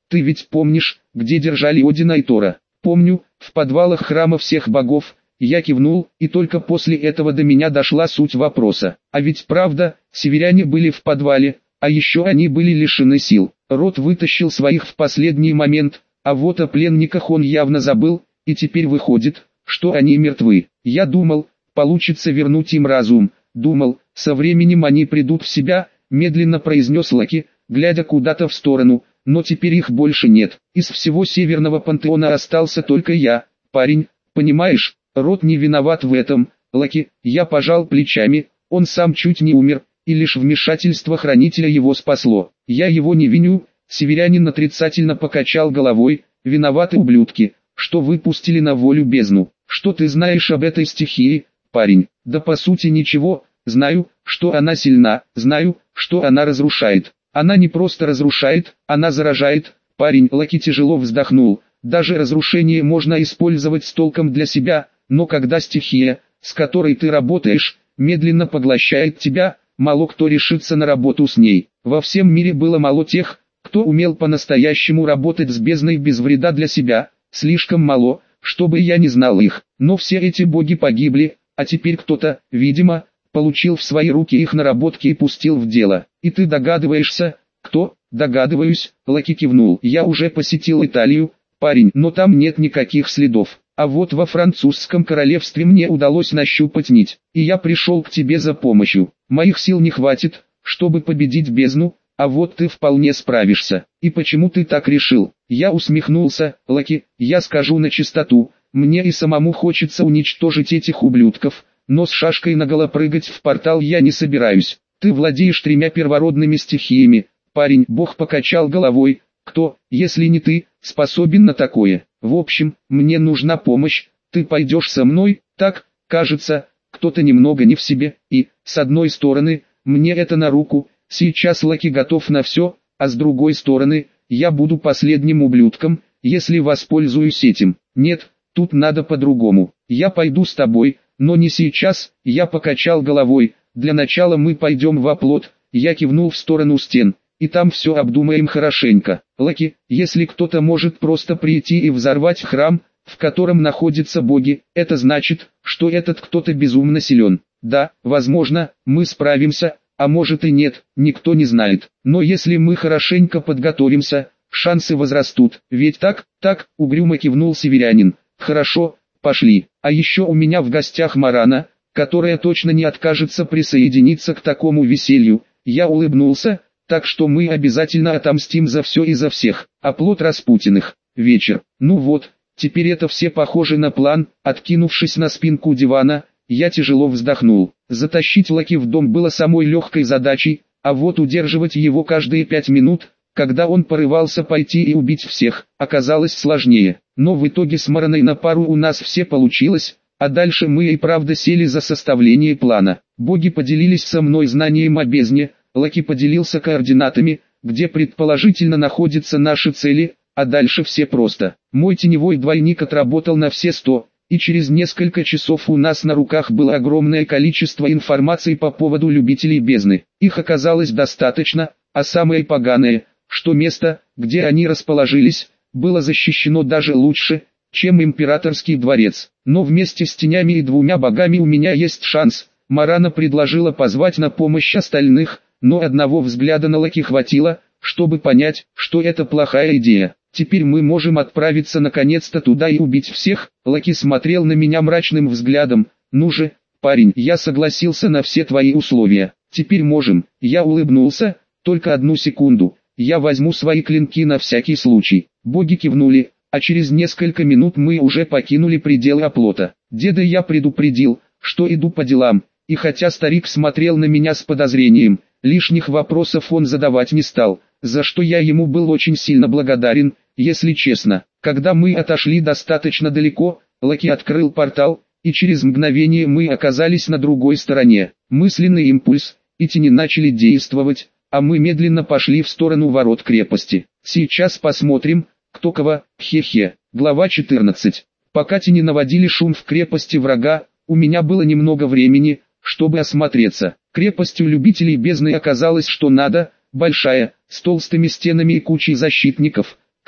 Ты ведь помнишь, где держали Одина и Тора? Помню, в подвалах храма всех богов. Я кивнул, и только после этого до меня дошла суть вопроса. А ведь правда, северяне были в подвале, а еще они были лишены сил. Род вытащил своих в последний момент, а вот о пленниках он явно забыл, и теперь выходит, что они мертвы. Я думал, получится вернуть им разум. Думал, со временем они придут в себя, медленно произнес Лаки, глядя куда-то в сторону, но теперь их больше нет. Из всего северного пантеона остался только я, парень, понимаешь? Род не виноват в этом, Лаки. Я пожал плечами, он сам чуть не умер, и лишь вмешательство хранителя его спасло. Я его не виню. Северянин отрицательно покачал головой. Виноваты ублюдки, что выпустили на волю бездну. Что ты знаешь об этой стихии, парень? Да по сути ничего. Знаю, что она сильна, знаю, что она разрушает. Она не просто разрушает, она заражает. Парень. Лаки тяжело вздохнул. Даже разрушение можно использовать с толком для себя, но когда стихия, с которой ты работаешь, медленно поглощает тебя, мало кто решится на работу с ней. Во всем мире было мало тех, кто умел по-настоящему работать с бездной без вреда для себя, слишком мало, чтобы я не знал их. Но все эти боги погибли, а теперь кто-то, видимо, получил в свои руки их наработки и пустил в дело. И ты догадываешься, кто? Догадываюсь, Лаки кивнул. Я уже посетил Италию, парень, но там нет никаких следов. А вот во французском королевстве мне удалось нащупать нить, и я пришел к тебе за помощью. Моих сил не хватит, чтобы победить бездну, а вот ты вполне справишься. И почему ты так решил? Я усмехнулся. Лаки, я скажу на чистоту, мне и самому хочется уничтожить этих ублюдков, но с шашкой наголо прыгать в портал я не собираюсь. Ты владеешь тремя первородными стихиями. Парень, бог покачал головой. Кто, если не ты, способен на такое? В общем, мне нужна помощь, ты пойдешь со мной? Так, кажется, кто-то немного не в себе, и, с одной стороны, мне это на руку, сейчас Лаки готов на все, а с другой стороны, я буду последним ублюдком, если воспользуюсь этим. Нет, тут надо по-другому. Я пойду с тобой, но не сейчас. Я покачал головой. Для начала мы пойдем в оплот. Я кивнул в сторону стен. И там все обдумаем хорошенько. Лаки, если кто-то может просто прийти и взорвать храм, в котором находятся боги, это значит, что этот кто-то безумно силен. Да, возможно, мы справимся, а может и нет, никто не знает. Но если мы хорошенько подготовимся, шансы возрастут. Ведь так, так, угрюмо кивнул северянин. Хорошо, пошли. А еще у меня в гостях Марана, которая точно не откажется присоединиться к такому веселью. Я улыбнулся. Так что мы обязательно отомстим за все и за всех. Оплот Распутиных. Вечер. Ну вот, теперь это все похоже на план. Откинувшись на спинку дивана, я тяжело вздохнул. Затащить Лаки в дом было самой легкой задачей, а вот удерживать его каждые пять минут, когда он порывался пойти и убить всех, оказалось сложнее. Но в итоге с Мараной на пару у нас все получилось, а дальше мы и правда сели за составление плана. Боги поделились со мной знанием о бездне. Лаки поделился координатами, где предположительно находятся наши цели, а дальше все просто. Мой теневой двойник отработал на все сто, и через несколько часов у нас на руках было огромное количество информации по поводу любителей бездны. Их оказалось достаточно, а самое поганое, что место, где они расположились, было защищено даже лучше, чем императорский дворец. Но вместе с тенями и двумя богами у меня есть шанс. Марана предложила позвать на помощь остальных, но одного взгляда на Лаки хватило, чтобы понять, что это плохая идея. Теперь мы можем отправиться наконец-то туда и убить всех. Лаки смотрел на меня мрачным взглядом. Ну же, парень, я согласился на все твои условия. Теперь можем. Я улыбнулся. Только одну секунду. Я возьму свои клинки на всякий случай. Боги кивнули, а через несколько минут мы уже покинули пределы оплота. Деда я предупредил, что иду по делам, и хотя старик смотрел на меня с подозрением, лишних вопросов он задавать не стал, за что я ему был очень сильно благодарен, если честно. Когда мы отошли достаточно далеко, Лаки открыл портал, и через мгновение мы оказались на другой стороне. Мысленный импульс, и тени начали действовать, а мы медленно пошли в сторону ворот крепости. Сейчас посмотрим, кто кого, хе-хе. Глава четырнадцать. Пока тени наводили шум в крепости врага, у меня было немного времени, чтобы осмотреться. Крепостью любителей бездны оказалось что надо, большая, с толстыми стенами и кучей защитников,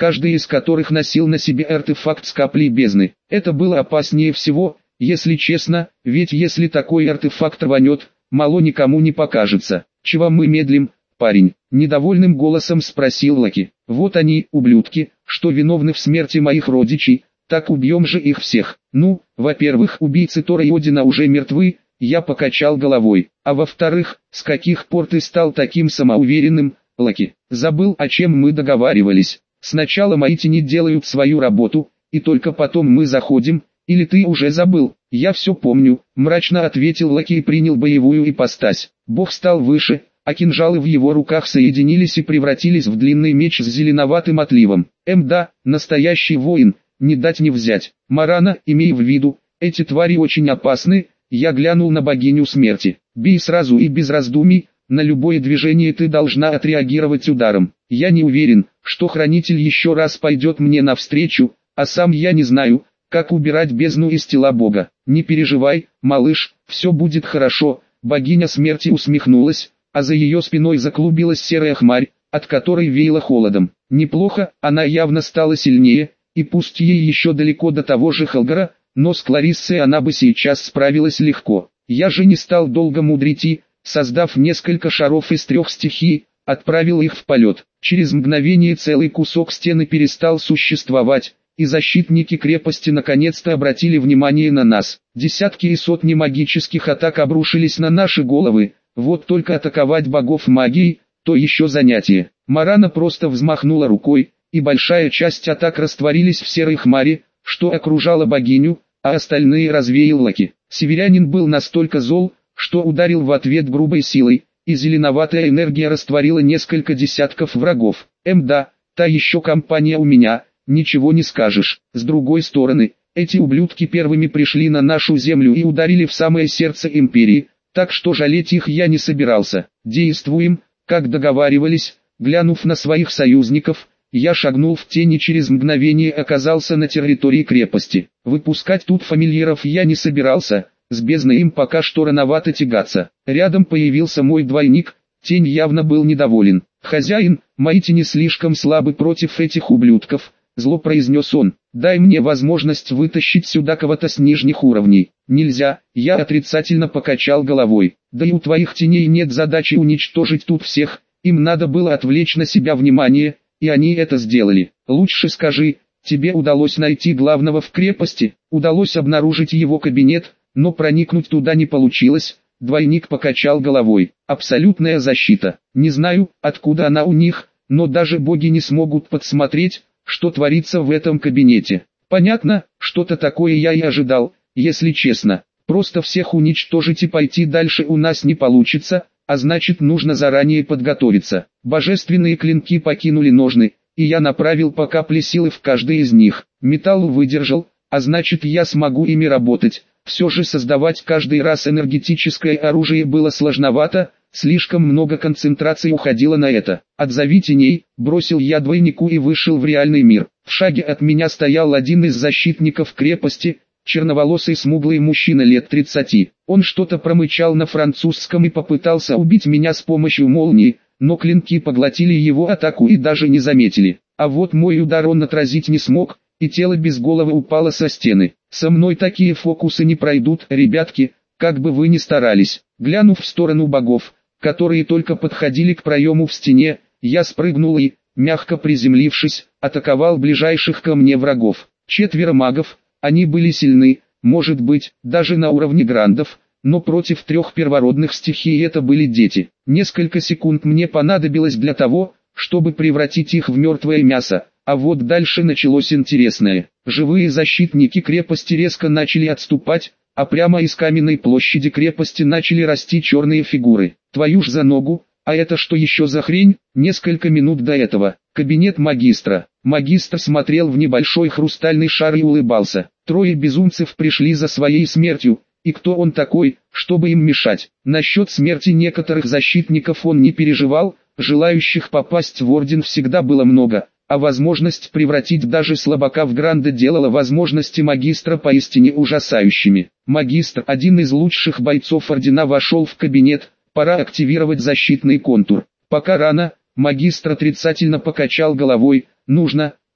каждый из которых носил на себе артефакт с каплей бездны. Это было опаснее всего, если честно, ведь если такой артефакт рванет, мало никому не покажется. «Чего мы медлим, парень?» – недовольным голосом спросил Локи. «Вот они, ублюдки, что виновны в смерти моих родичей, так убьем же их всех. Ну, во-первых, убийцы Тора и Одина уже мертвы», – я покачал головой. «А во-вторых, с каких пор ты стал таким самоуверенным, Локи? Забыл, о чем мы договаривались. Сначала мои тени делают свою работу, и только потом мы заходим, или ты уже забыл?» «Я все помню», – мрачно ответил Локи и принял боевую ипостась. Бог стал выше, а кинжалы в его руках соединились и превратились в длинный меч с зеленоватым отливом. Эм да, настоящий воин, не дать не взять. «Марана, имей в виду, эти твари очень опасны», – я глянул на богиню смерти. «Бей сразу и без раздумий, на любое движение ты должна отреагировать ударом. Я не уверен, что хранитель еще раз пойдет мне навстречу, а сам я не знаю, как убирать бездну из тела Бога. Не переживай, малыш, все будет хорошо». Богиня смерти усмехнулась, а за ее спиной заклубилась серая хмарь, от которой веяло холодом. Неплохо, она явно стала сильнее, и пусть ей еще далеко до того же Хелгара, но с Клариссой она бы сейчас справилась легко. Я же не стал долго мудрить и, создав несколько шаров из трех стихий, отправил их в полет. Через мгновение целый кусок стены перестал существовать, и защитники крепости наконец-то обратили внимание на нас. Десятки и сотни магических атак обрушились на наши головы, вот только атаковать богов магией, то еще занятие. Марана просто взмахнула рукой, и большая часть атак растворились в серой хмари, что окружала богиню, а остальные развеял Локи. Северянин был настолько зол, что ударил в ответ грубой силой, и зеленоватая энергия растворила несколько десятков врагов. Эм да, та еще компания у меня. Ничего не скажешь. С другой стороны, эти ублюдки первыми пришли на нашу землю и ударили в самое сердце империи, так что жалеть их я не собирался. Действуем, как договаривались. Глянув на своих союзников, я шагнул в тень и через мгновение оказался на территории крепости. Выпускать тут фамильяров я не собирался, с бездной им пока что рановато тягаться. Рядом появился мой двойник, тень явно был недоволен. «Хозяин, мои тени слишком слабы против этих ублюдков», — зло произнес он. «Дай мне возможность вытащить сюда кого-то с нижних уровней». «Нельзя», — я отрицательно покачал головой. «Да и у твоих теней нет задачи уничтожить тут всех, им надо было отвлечь на себя внимание, и они это сделали. Лучше скажи, тебе удалось найти главного в крепости?» «Удалось обнаружить его кабинет, но проникнуть туда не получилось». Двойник покачал головой. «Абсолютная защита. Не знаю, откуда она у них, но даже боги не смогут подсмотреть, что творится в этом кабинете». «Понятно, что-то такое я и ожидал, если честно. Просто всех уничтожить и пойти дальше у нас не получится, а значит нужно заранее подготовиться». Божественные клинки покинули ножны, и я направил по капле силы в каждый из них. Металл выдержал, а значит я смогу ими работать. Все же создавать каждый раз энергетическое оружие было сложновато, слишком много концентрации уходило на это. «Отзови теней», бросил я двойнику и вышел в реальный мир. В шаге от меня стоял один из защитников крепости, черноволосый смуглый мужчина лет тридцати. Он что-то промычал на французском и попытался убить меня с помощью молнии, но клинки поглотили его атаку и даже не заметили. А вот мой удар он отразить не смог, и тело без головы упало со стены. «Со мной такие фокусы не пройдут, ребятки, как бы вы ни старались». Глянув в сторону богов, которые только подходили к проему в стене, я спрыгнул и, мягко приземлившись, атаковал ближайших ко мне врагов. Четверо магов, они были сильны, может быть, даже на уровне грандов, но против трех первородных стихий это были дети. Несколько секунд мне понадобилось для того, чтобы превратить их в мертвое мясо. А вот дальше началось интересное. Живые защитники крепости резко начали отступать, а прямо из каменной площади крепости начали расти черные фигуры. Твою ж за ногу, а это что еще за хрень? Несколько минут до этого. Кабинет магистра. Магистр смотрел в небольшой хрустальный шар и улыбался. Трое безумцев пришли за своей смертью, и кто он такой, чтобы им мешать? Насчет смерти некоторых защитников он не переживал, желающих попасть в орден всегда было много. А возможность превратить даже слабака в гранда делала возможности магистра поистине ужасающими. Магистр, один из лучших бойцов ордена, вошел в кабинет, пора активировать защитный контур. Пока рано, магистр отрицательно покачал головой, нужно,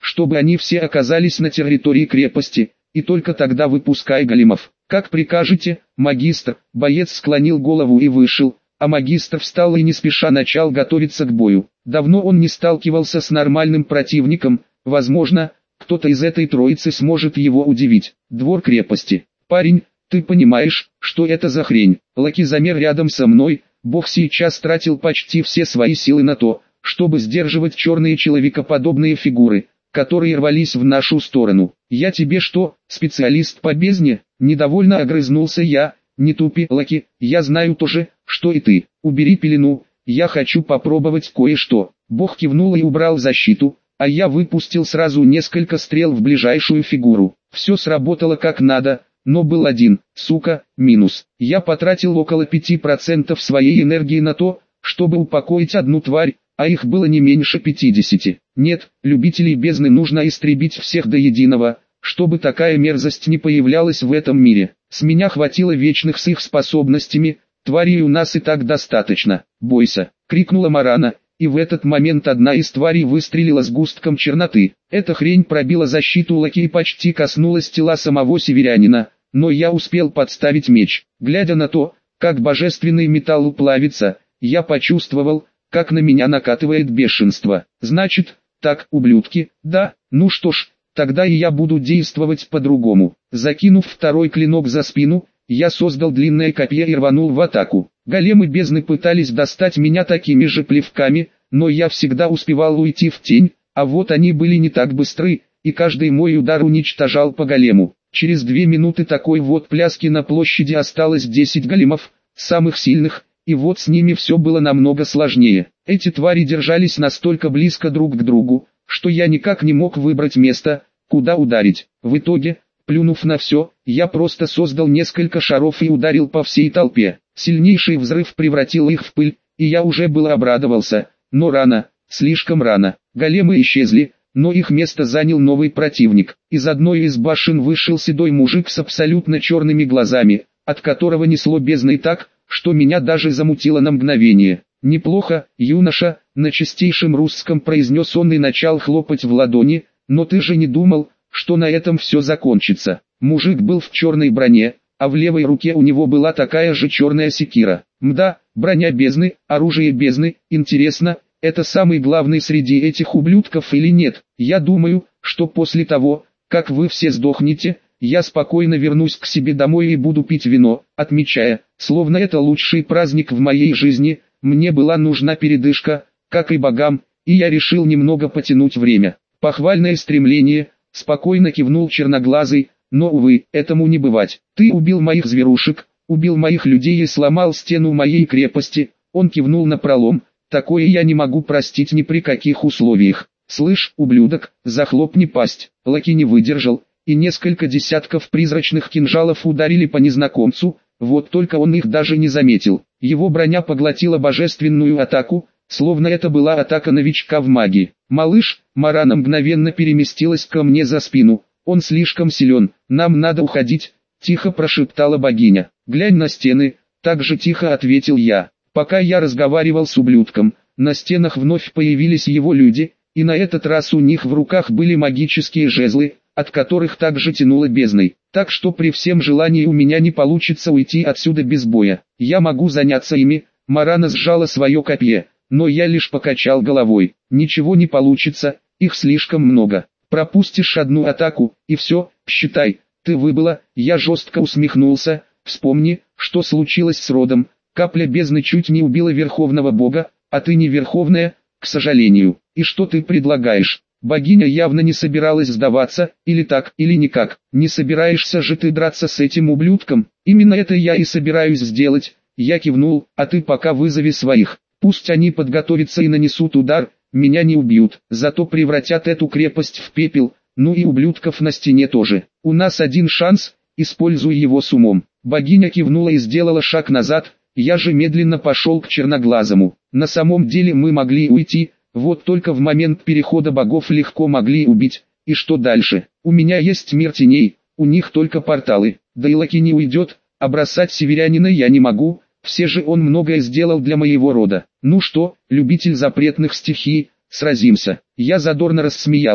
чтобы они все оказались на территории крепости, и только тогда выпускай големов. Как прикажете, магистр. Боец склонил голову и вышел, а магистр встал и не спеша начал готовиться к бою. Давно он не сталкивался с нормальным противником, возможно, кто-то из этой троицы сможет его удивить. Двор крепости. Парень, ты понимаешь, что это за хрень? Лаки замер рядом со мной. Бог сейчас тратил почти все свои силы на то, чтобы сдерживать черные человекоподобные фигуры, которые рвались в нашу сторону. «Я тебе что, специалист по бездне?» Недовольно огрызнулся я. «Не тупи, Лаки, я знаю то же, что и ты. Убери пелену, я хочу попробовать кое-что». Бог кивнул и убрал защиту, а я выпустил сразу несколько стрел в ближайшую фигуру. Все сработало как надо, но был один, сука, минус. Я потратил около пяти процентов своей энергии на то, чтобы упокоить одну тварь, а их было не меньше пятидесяти. Нет, любителей бездны нужно истребить всех до единого, чтобы такая мерзость не появлялась в этом мире. С меня хватило вечных с их способностями, тварей у нас и так достаточно. «Бойся!» — крикнула Марана, и в этот момент одна из тварей выстрелила сгустком черноты. Эта хрень пробила защиту Лаки и почти коснулась тела самого северянина, но я успел подставить меч. Глядя на то, как божественный металл плавится, я почувствовал, как на меня накатывает бешенство. «Значит, так, ублюдки, да, ну что ж, тогда и я буду действовать по-другому». Закинув второй клинок за спину, я создал длинное копье и рванул в атаку. Големы бездны пытались достать меня такими же плевками, но я всегда успевал уйти в тень, а вот они были не так быстры, и каждый мой удар уничтожал по голему. Через две минуты такой вот пляски на площади осталось десять големов, самых сильных, и вот с ними все было намного сложнее. Эти твари держались настолько близко друг к другу, что я никак не мог выбрать место, куда ударить. В итоге, плюнув на все, я просто создал несколько шаров и ударил по всей толпе. Сильнейший взрыв превратил их в пыль, и я уже было обрадовался, но рано, слишком рано. Големы исчезли, но их место занял новый противник. Из одной из башен вышел седой мужик с абсолютно черными глазами, от которого несло бездной так, что меня даже замутило на мгновение. «Неплохо, юноша», — на чистейшем русском произнес он и начал хлопать в ладони, «но ты же не думал, что на этом все закончится». Мужик был в черной броне, а в левой руке у него была такая же черная секира. Мда, броня бездны, оружие бездны, интересно, это самый главный среди этих ублюдков или нет? Я думаю, что после того, как вы все сдохнете, я спокойно вернусь к себе домой и буду пить вино, отмечая, словно это лучший праздник в моей жизни. Мне была нужна передышка, как и богам, и я решил немного потянуть время. Похвальное стремление, спокойно кивнул черноглазый, но, увы, этому не бывать. Ты убил моих зверушек, убил моих людей и сломал стену моей крепости. Он кивнул на пролом. Такое я не могу простить ни при каких условиях. Слышь, ублюдок, захлопни пасть. Лаки не выдержал, и несколько десятков призрачных кинжалов ударили по незнакомцу, вот только он их даже не заметил. Его броня поглотила божественную атаку, словно это была атака новичка в магии. Малыш, Марана мгновенно переместилась ко мне за спину. Он слишком силен, нам надо уходить, тихо прошептала богиня. Глянь на стены, так же тихо ответил я. Пока я разговаривал с ублюдком, на стенах вновь появились его люди, и на этот раз у них в руках были магические жезлы, от которых также тянуло бездной. Так что при всем желании у меня не получится уйти отсюда без боя. Я могу заняться ими. Марана сжала свое копье, но я лишь покачал головой. Ничего не получится, их слишком много. Пропустишь одну атаку, и все, считай, ты выбыла. Я жестко усмехнулся. Вспомни, что случилось с родом. Капля бездны чуть не убила верховного бога, а ты не верховная, к сожалению. И что ты предлагаешь? Богиня явно не собиралась сдаваться, или так, или никак. Не собираешься же ты драться с этим ублюдком? Именно это я и собираюсь сделать. Я кивнул, а ты пока вызови своих. Пусть они подготовятся и нанесут удар, меня не убьют, зато превратят эту крепость в пепел, ну и ублюдков на стене тоже. У нас один шанс, используй его с умом. Богиня кивнула и сделала шаг назад, я же медленно пошел к черноглазому. На самом деле мы могли уйти, вот только в момент перехода богов легко могли убить. И что дальше? У меня есть мир теней, у них только порталы, да и Лаки не уйдет, а бросать северянина я не могу, все же он многое сделал для моего рода. Ну что, любитель запретных стихий, сразимся. Я задорно рассмеялся,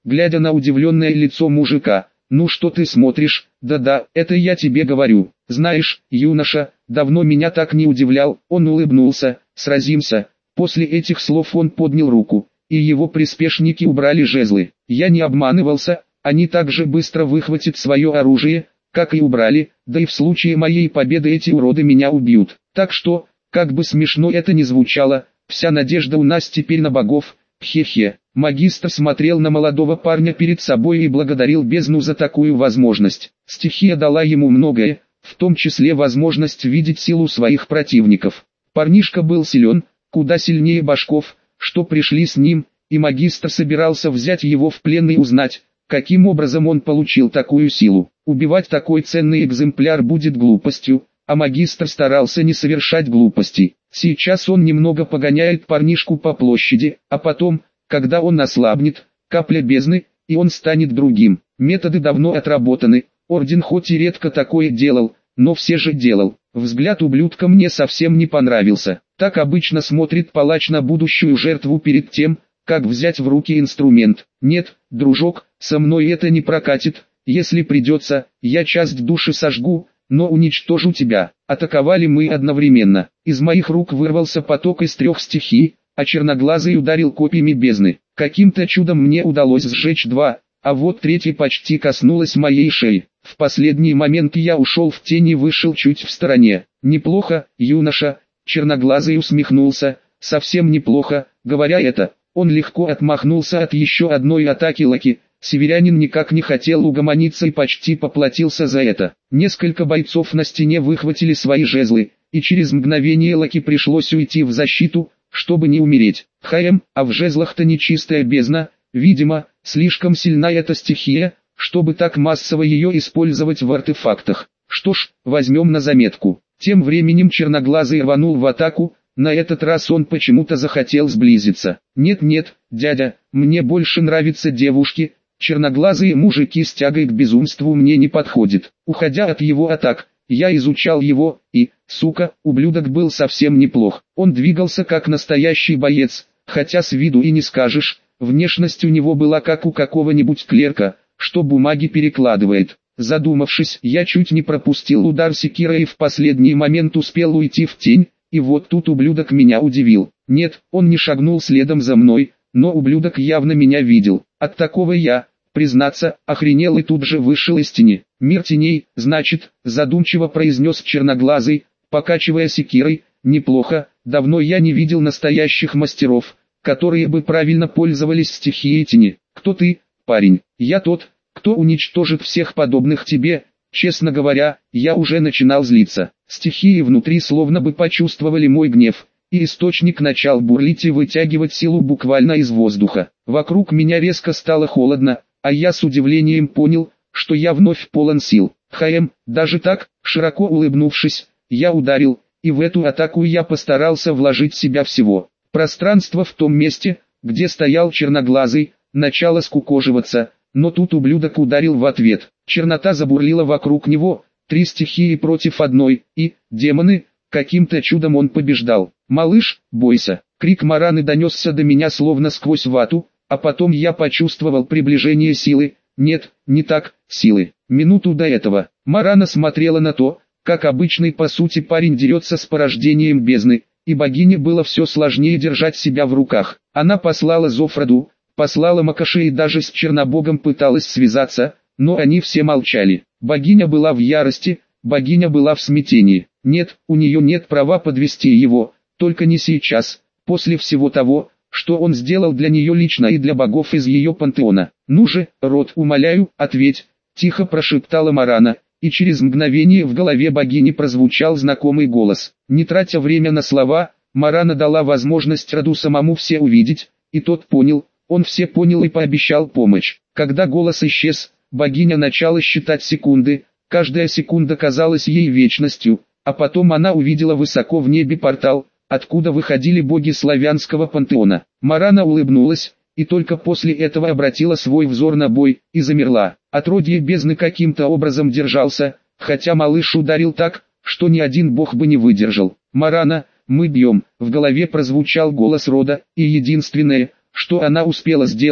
глядя на удивленное лицо мужика. «Ну что ты смотришь? Да-да, это я тебе говорю. Знаешь, юноша, давно меня так не удивлял». Он улыбнулся. «Сразимся». После этих слов он поднял руку, и его приспешники убрали жезлы. Я не обманывался, они так же быстро выхватят свое оружие, как и убрали, да и в случае моей победы эти уроды меня убьют. Так что, как бы смешно это ни звучало, вся надежда у нас теперь на богов. Хе-хе. Магистр смотрел на молодого парня перед собой и благодарил бездну за такую возможность. Стихия дала ему многое, в том числе возможность видеть силу своих противников. Парнишка был силен, куда сильнее башков, что пришли с ним, и магистр собирался взять его в плен и узнать, каким образом он получил такую силу. Убивать такой ценный экземпляр будет глупостью, а магистр старался не совершать глупостей. Сейчас он немного погоняет парнишку по площади, а потом, когда он ослабнет, капля бездны, и он станет другим. Методы давно отработаны, орден хоть и редко такое делал, но все же делал. Взгляд ублюдка мне совсем не понравился. Так обычно смотрит палач на будущую жертву перед тем, как взять в руки инструмент. Нет, дружок, со мной это не прокатит. Если придется, я часть души сожгу, но уничтожу тебя. Атаковали мы одновременно. Из моих рук вырвался поток из трех стихий, а черноглазый ударил копьями бездны. Каким-то чудом мне удалось сжечь два, а вот третий почти коснулась моей шеи. В последний момент я ушел в тень и вышел чуть в стороне. Неплохо, юноша, черноглазый усмехнулся, совсем неплохо. Говоря это, он легко отмахнулся от еще одной атаки Лаки. Северянин никак не хотел угомониться и почти поплатился за это. Несколько бойцов на стене выхватили свои жезлы, и через мгновение Лаки пришлось уйти в защиту, чтобы не умереть. Хаем, а в жезлах-то нечистая бездна, видимо, слишком сильна эта стихия, чтобы так массово ее использовать в артефактах. Что ж, возьмем на заметку. Тем временем черноглазый рванул в атаку, на этот раз он почему-то захотел сблизиться. «Нет-нет, дядя, мне больше нравятся девушки, черноглазые мужики с тягой к безумству мне не подходят». Уходя от его атак, я изучал его, и, сука, ублюдок был совсем неплох. Он двигался как настоящий боец, хотя с виду и не скажешь, внешность у него была как у какого-нибудь клерка, что бумаги перекладывает. Задумавшись, я чуть не пропустил удар секира и в последний момент успел уйти в тень, и вот тут ублюдок меня удивил. Нет, он не шагнул следом за мной, но ублюдок явно меня видел. От такого я, признаться, охренел и тут же вышел из тени. «Мир теней, значит», задумчиво произнес черноглазый, покачивая секирой. «Неплохо, давно я не видел настоящих мастеров, которые бы правильно пользовались стихией тени. Кто ты, парень?» «Я тот, кто уничтожит всех подобных тебе». Честно говоря, я уже начинал злиться. Стихии внутри словно бы почувствовали мой гнев, и источник начал бурлить и вытягивать силу буквально из воздуха. Вокруг меня резко стало холодно, а я с удивлением понял, что я вновь полон сил. Хаем, даже так, широко улыбнувшись, я ударил, и в эту атаку я постарался вложить себя всего. Пространство в том месте, где стоял черноглазый, начало скукоживаться, но тут ублюдок ударил в ответ. Чернота забурлила вокруг него, три стихии против одной, и, демоны, каким-то чудом он побеждал. «Малыш, бойся!» Крик Мараны донесся до меня словно сквозь вату, а потом я почувствовал приближение силы. Нет, не так, силы. Минуту до этого, Марана смотрела на то, как обычный по сути парень дерется с порождением бездны, и богине было все сложнее держать себя в руках. Она послала Зофраду, послала Макаше и даже с Чернобогом пыталась связаться, но они все молчали. Богиня была в ярости, богиня была в смятении. Нет, у нее нет права подвести его, только не сейчас, после всего того, что он сделал для нее лично и для богов из ее пантеона. «Ну же, Род, умоляю, ответь», — тихо прошептала Марана, и через мгновение в голове богини прозвучал знакомый голос. Не тратя время на слова, Марана дала возможность Роду самому все увидеть, и тот понял, он все понял и пообещал помощь. Когда голос исчез, богиня начала считать секунды, каждая секунда казалась ей вечностью, а потом она увидела высоко в небе портал, откуда выходили боги славянского пантеона. Марана улыбнулась, и только после этого обратила свой взор на бой, и замерла. Отродье бездны каким-то образом держался, хотя малыш ударил так, что ни один бог бы не выдержал. «Марана, мы бьем», в голове прозвучал голос Рода, и единственное, что она успела сделать,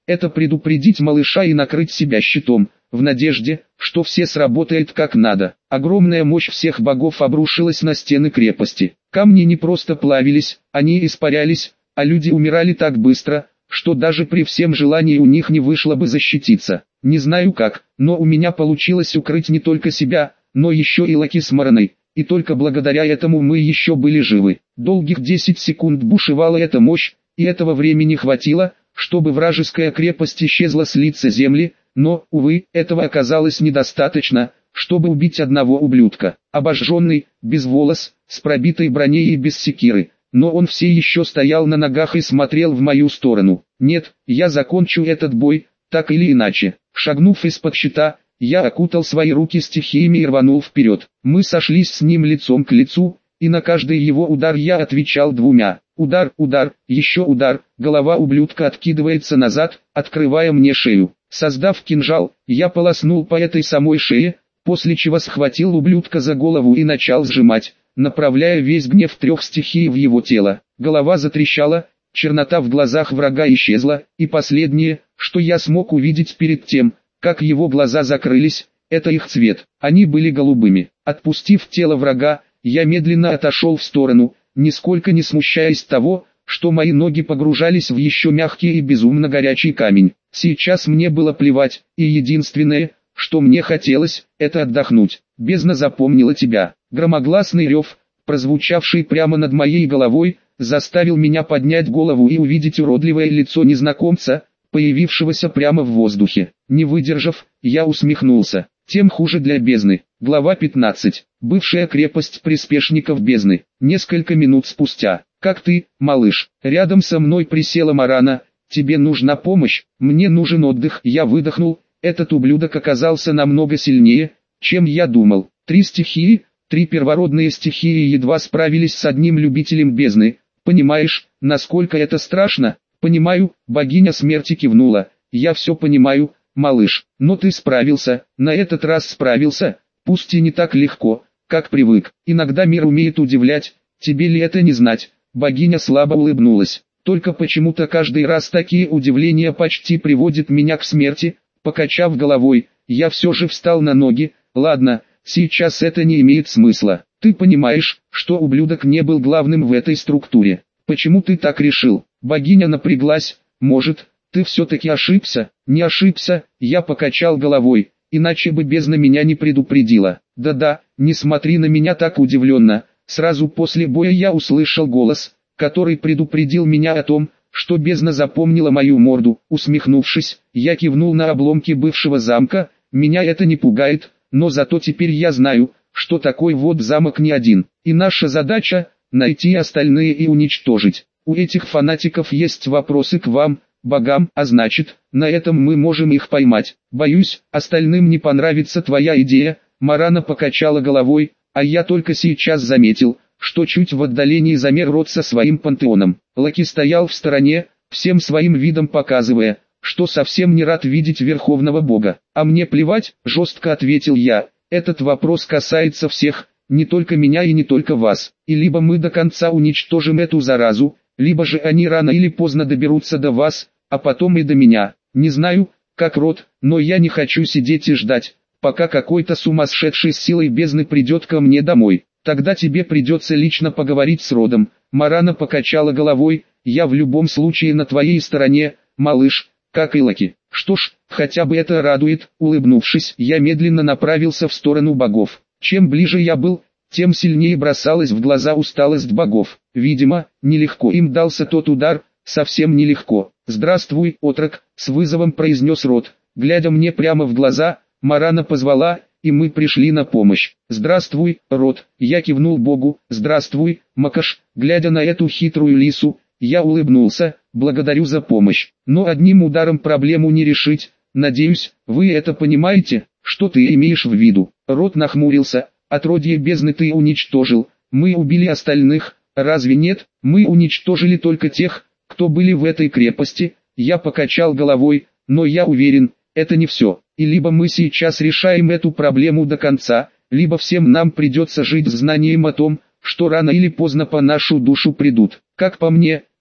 это предупредить малыша и накрыть себя щитом, в надежде, что все сработает как надо. Огромная мощь всех богов обрушилась на стены крепости. Камни не просто плавились, они испарялись, а люди умирали так быстро, что даже при всем желании у них не вышло бы защититься. Не знаю как, но у меня получилось укрыть не только себя, но еще и Локи с Мараной, и только благодаря этому мы еще были живы. Долгих десять секунд бушевала эта мощь, и этого времени хватило, чтобы вражеская крепость исчезла с лица земли, но, увы, этого оказалось недостаточно, чтобы убить одного ублюдка. Обожженный, без волос, с пробитой броней и без секиры, но он все еще стоял на ногах и смотрел в мою сторону. Нет, я закончу этот бой, так или иначе. Шагнув из-под щита, я окутал свои руки стихиями и рванул вперед. Мы сошлись с ним лицом к лицу, и на каждый его удар я отвечал двумя. Удар, удар, еще удар, голова ублюдка откидывается назад, открывая мне шею. Создав кинжал, я полоснул по этой самой шее, после чего схватил ублюдка за голову и начал сжимать, направляя весь гнев трех стихий в его тело. Голова затрещала, чернота в глазах врага исчезла, и последнее, что я смог увидеть перед тем, как его глаза закрылись, это их цвет. Они были голубыми. Отпустив тело врага, я медленно отошел в сторону, нисколько не смущаясь того, что мои ноги погружались в еще мягкий и безумно горячий камень. Сейчас мне было плевать, и единственное, что мне хотелось, это отдохнуть. Бездна запомнила тебя. Громогласный рев, прозвучавший прямо над моей головой, заставил меня поднять голову и увидеть уродливое лицо незнакомца, появившегося прямо в воздухе. Не выдержав, я усмехнулся. Тем хуже для бездны. Глава пятнадцать. Бывшая крепость приспешников бездны. Несколько минут спустя. Как ты, малыш? Рядом со мной присела Марана. Тебе нужна помощь? Мне нужен отдых. Я выдохнул. Этот ублюдок оказался намного сильнее, чем я думал. Три стихии, три первородные стихии едва справились с одним любителем бездны. Понимаешь, насколько это страшно? Понимаю, богиня смерти кивнула. Я все понимаю, малыш, но ты справился, на этот раз справился, пусть и не так легко, как привык. Иногда мир умеет удивлять, тебе ли это не знать? Богиня слабо улыбнулась. Только почему-то каждый раз такие удивления почти приводят меня к смерти. Покачав головой, я все же встал на ноги. Ладно, сейчас это не имеет смысла. Ты понимаешь, что ублюдок не был главным в этой структуре. Почему ты так решил? Богиня напряглась. Может, ты все-таки ошибся? Не ошибся, я покачал головой, иначе бы бездна меня не предупредила. Да-да, не смотри на меня так удивленно. Сразу после боя я услышал голос, который предупредил меня о том, что бездна запомнила мою морду. Усмехнувшись, я кивнул на обломки бывшего замка. Меня это не пугает, но зато теперь я знаю, что такой вот замок не один. И наша задача — найти остальные и уничтожить. У этих фанатиков есть вопросы к вам, богам, а значит, на этом мы можем их поймать. Боюсь, остальным не понравится твоя идея. Марана покачала головой, а я только сейчас заметил, что чуть в отдалении замер рот со своим пантеоном. Локи стоял в стороне, всем своим видом показывая, что совсем не рад видеть верховного бога. А мне плевать, жестко ответил я, этот вопрос касается всех, не только меня и не только вас. И либо мы до конца уничтожим эту заразу, либо же они рано или поздно доберутся до вас, а потом и до меня. Не знаю, как Род, но я не хочу сидеть и ждать, пока какой-то сумасшедший с силой бездны придет ко мне домой. Тогда тебе придется лично поговорить с Родом. Марана покачала головой, я в любом случае на твоей стороне, малыш, как и Локи. Что ж, хотя бы это радует. Улыбнувшись, я медленно направился в сторону богов. Чем ближе я был, тем сильнее бросалась в глаза усталость богов. Видимо, нелегко им дался тот удар, совсем нелегко. «Здравствуй, отрок», — с вызовом произнес Род. Глядя мне прямо в глаза, Марана позвала, и мы пришли на помощь. «Здравствуй, Род», — я кивнул богу. «Здравствуй, Макаш», глядя на эту хитрую лису, я улыбнулся. «Благодарю за помощь, но одним ударом проблему не решить. Надеюсь, вы это понимаете, что ты имеешь в виду». Род нахмурился. «Отродье бездны ты уничтожил, мы убили остальных, разве нет? Мы уничтожили только тех, кто были в этой крепости». Я покачал головой, но я уверен, это не все. И либо мы сейчас решаем эту проблему до конца, либо всем нам придется жить с знанием о том, что рано или поздно по нашу душу придут. Как по мне,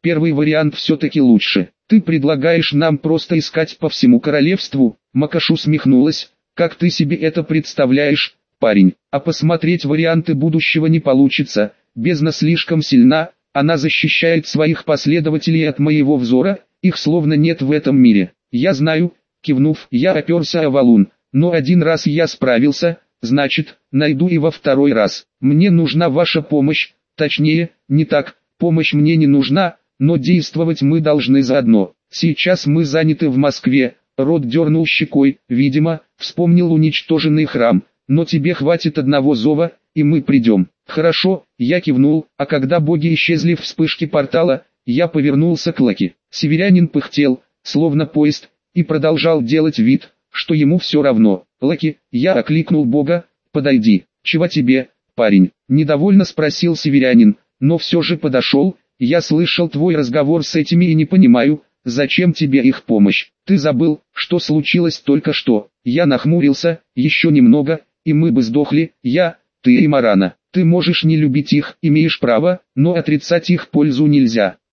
первый вариант все-таки лучше. Ты предлагаешь нам просто искать по всему королевству? Макаш усмехнулась. Как ты себе это представляешь, парень? А посмотреть варианты будущего не получится. Бездна слишком сильна, она защищает своих последователей от моего взора, их словно нет в этом мире. Я знаю, кивнув, я оперся о валун, но один раз я справился, значит, найду и во второй раз. Мне нужна ваша помощь, точнее, не так, помощь мне не нужна, но действовать мы должны заодно. Сейчас мы заняты в Москве, Рот дернул щекой, видимо, вспомнил уничтоженный храм, но тебе хватит одного зова, и мы придем. Хорошо, я кивнул, а когда боги исчезли в вспышке портала, я повернулся к Лаки. Северянин пыхтел, словно поезд, и продолжал делать вид, что ему все равно. Лаки, я окликнул бога, подойди. Чего тебе, парень? Недовольно спросил северянин, но все же подошел. Я слышал твой разговор с этими и не понимаю, зачем тебе их помощь. Ты забыл, что случилось только что. Я нахмурился, еще немного, и мы бы сдохли, я, ты и Марана. Ты можешь не любить их, имеешь право, но отрицать их пользу нельзя.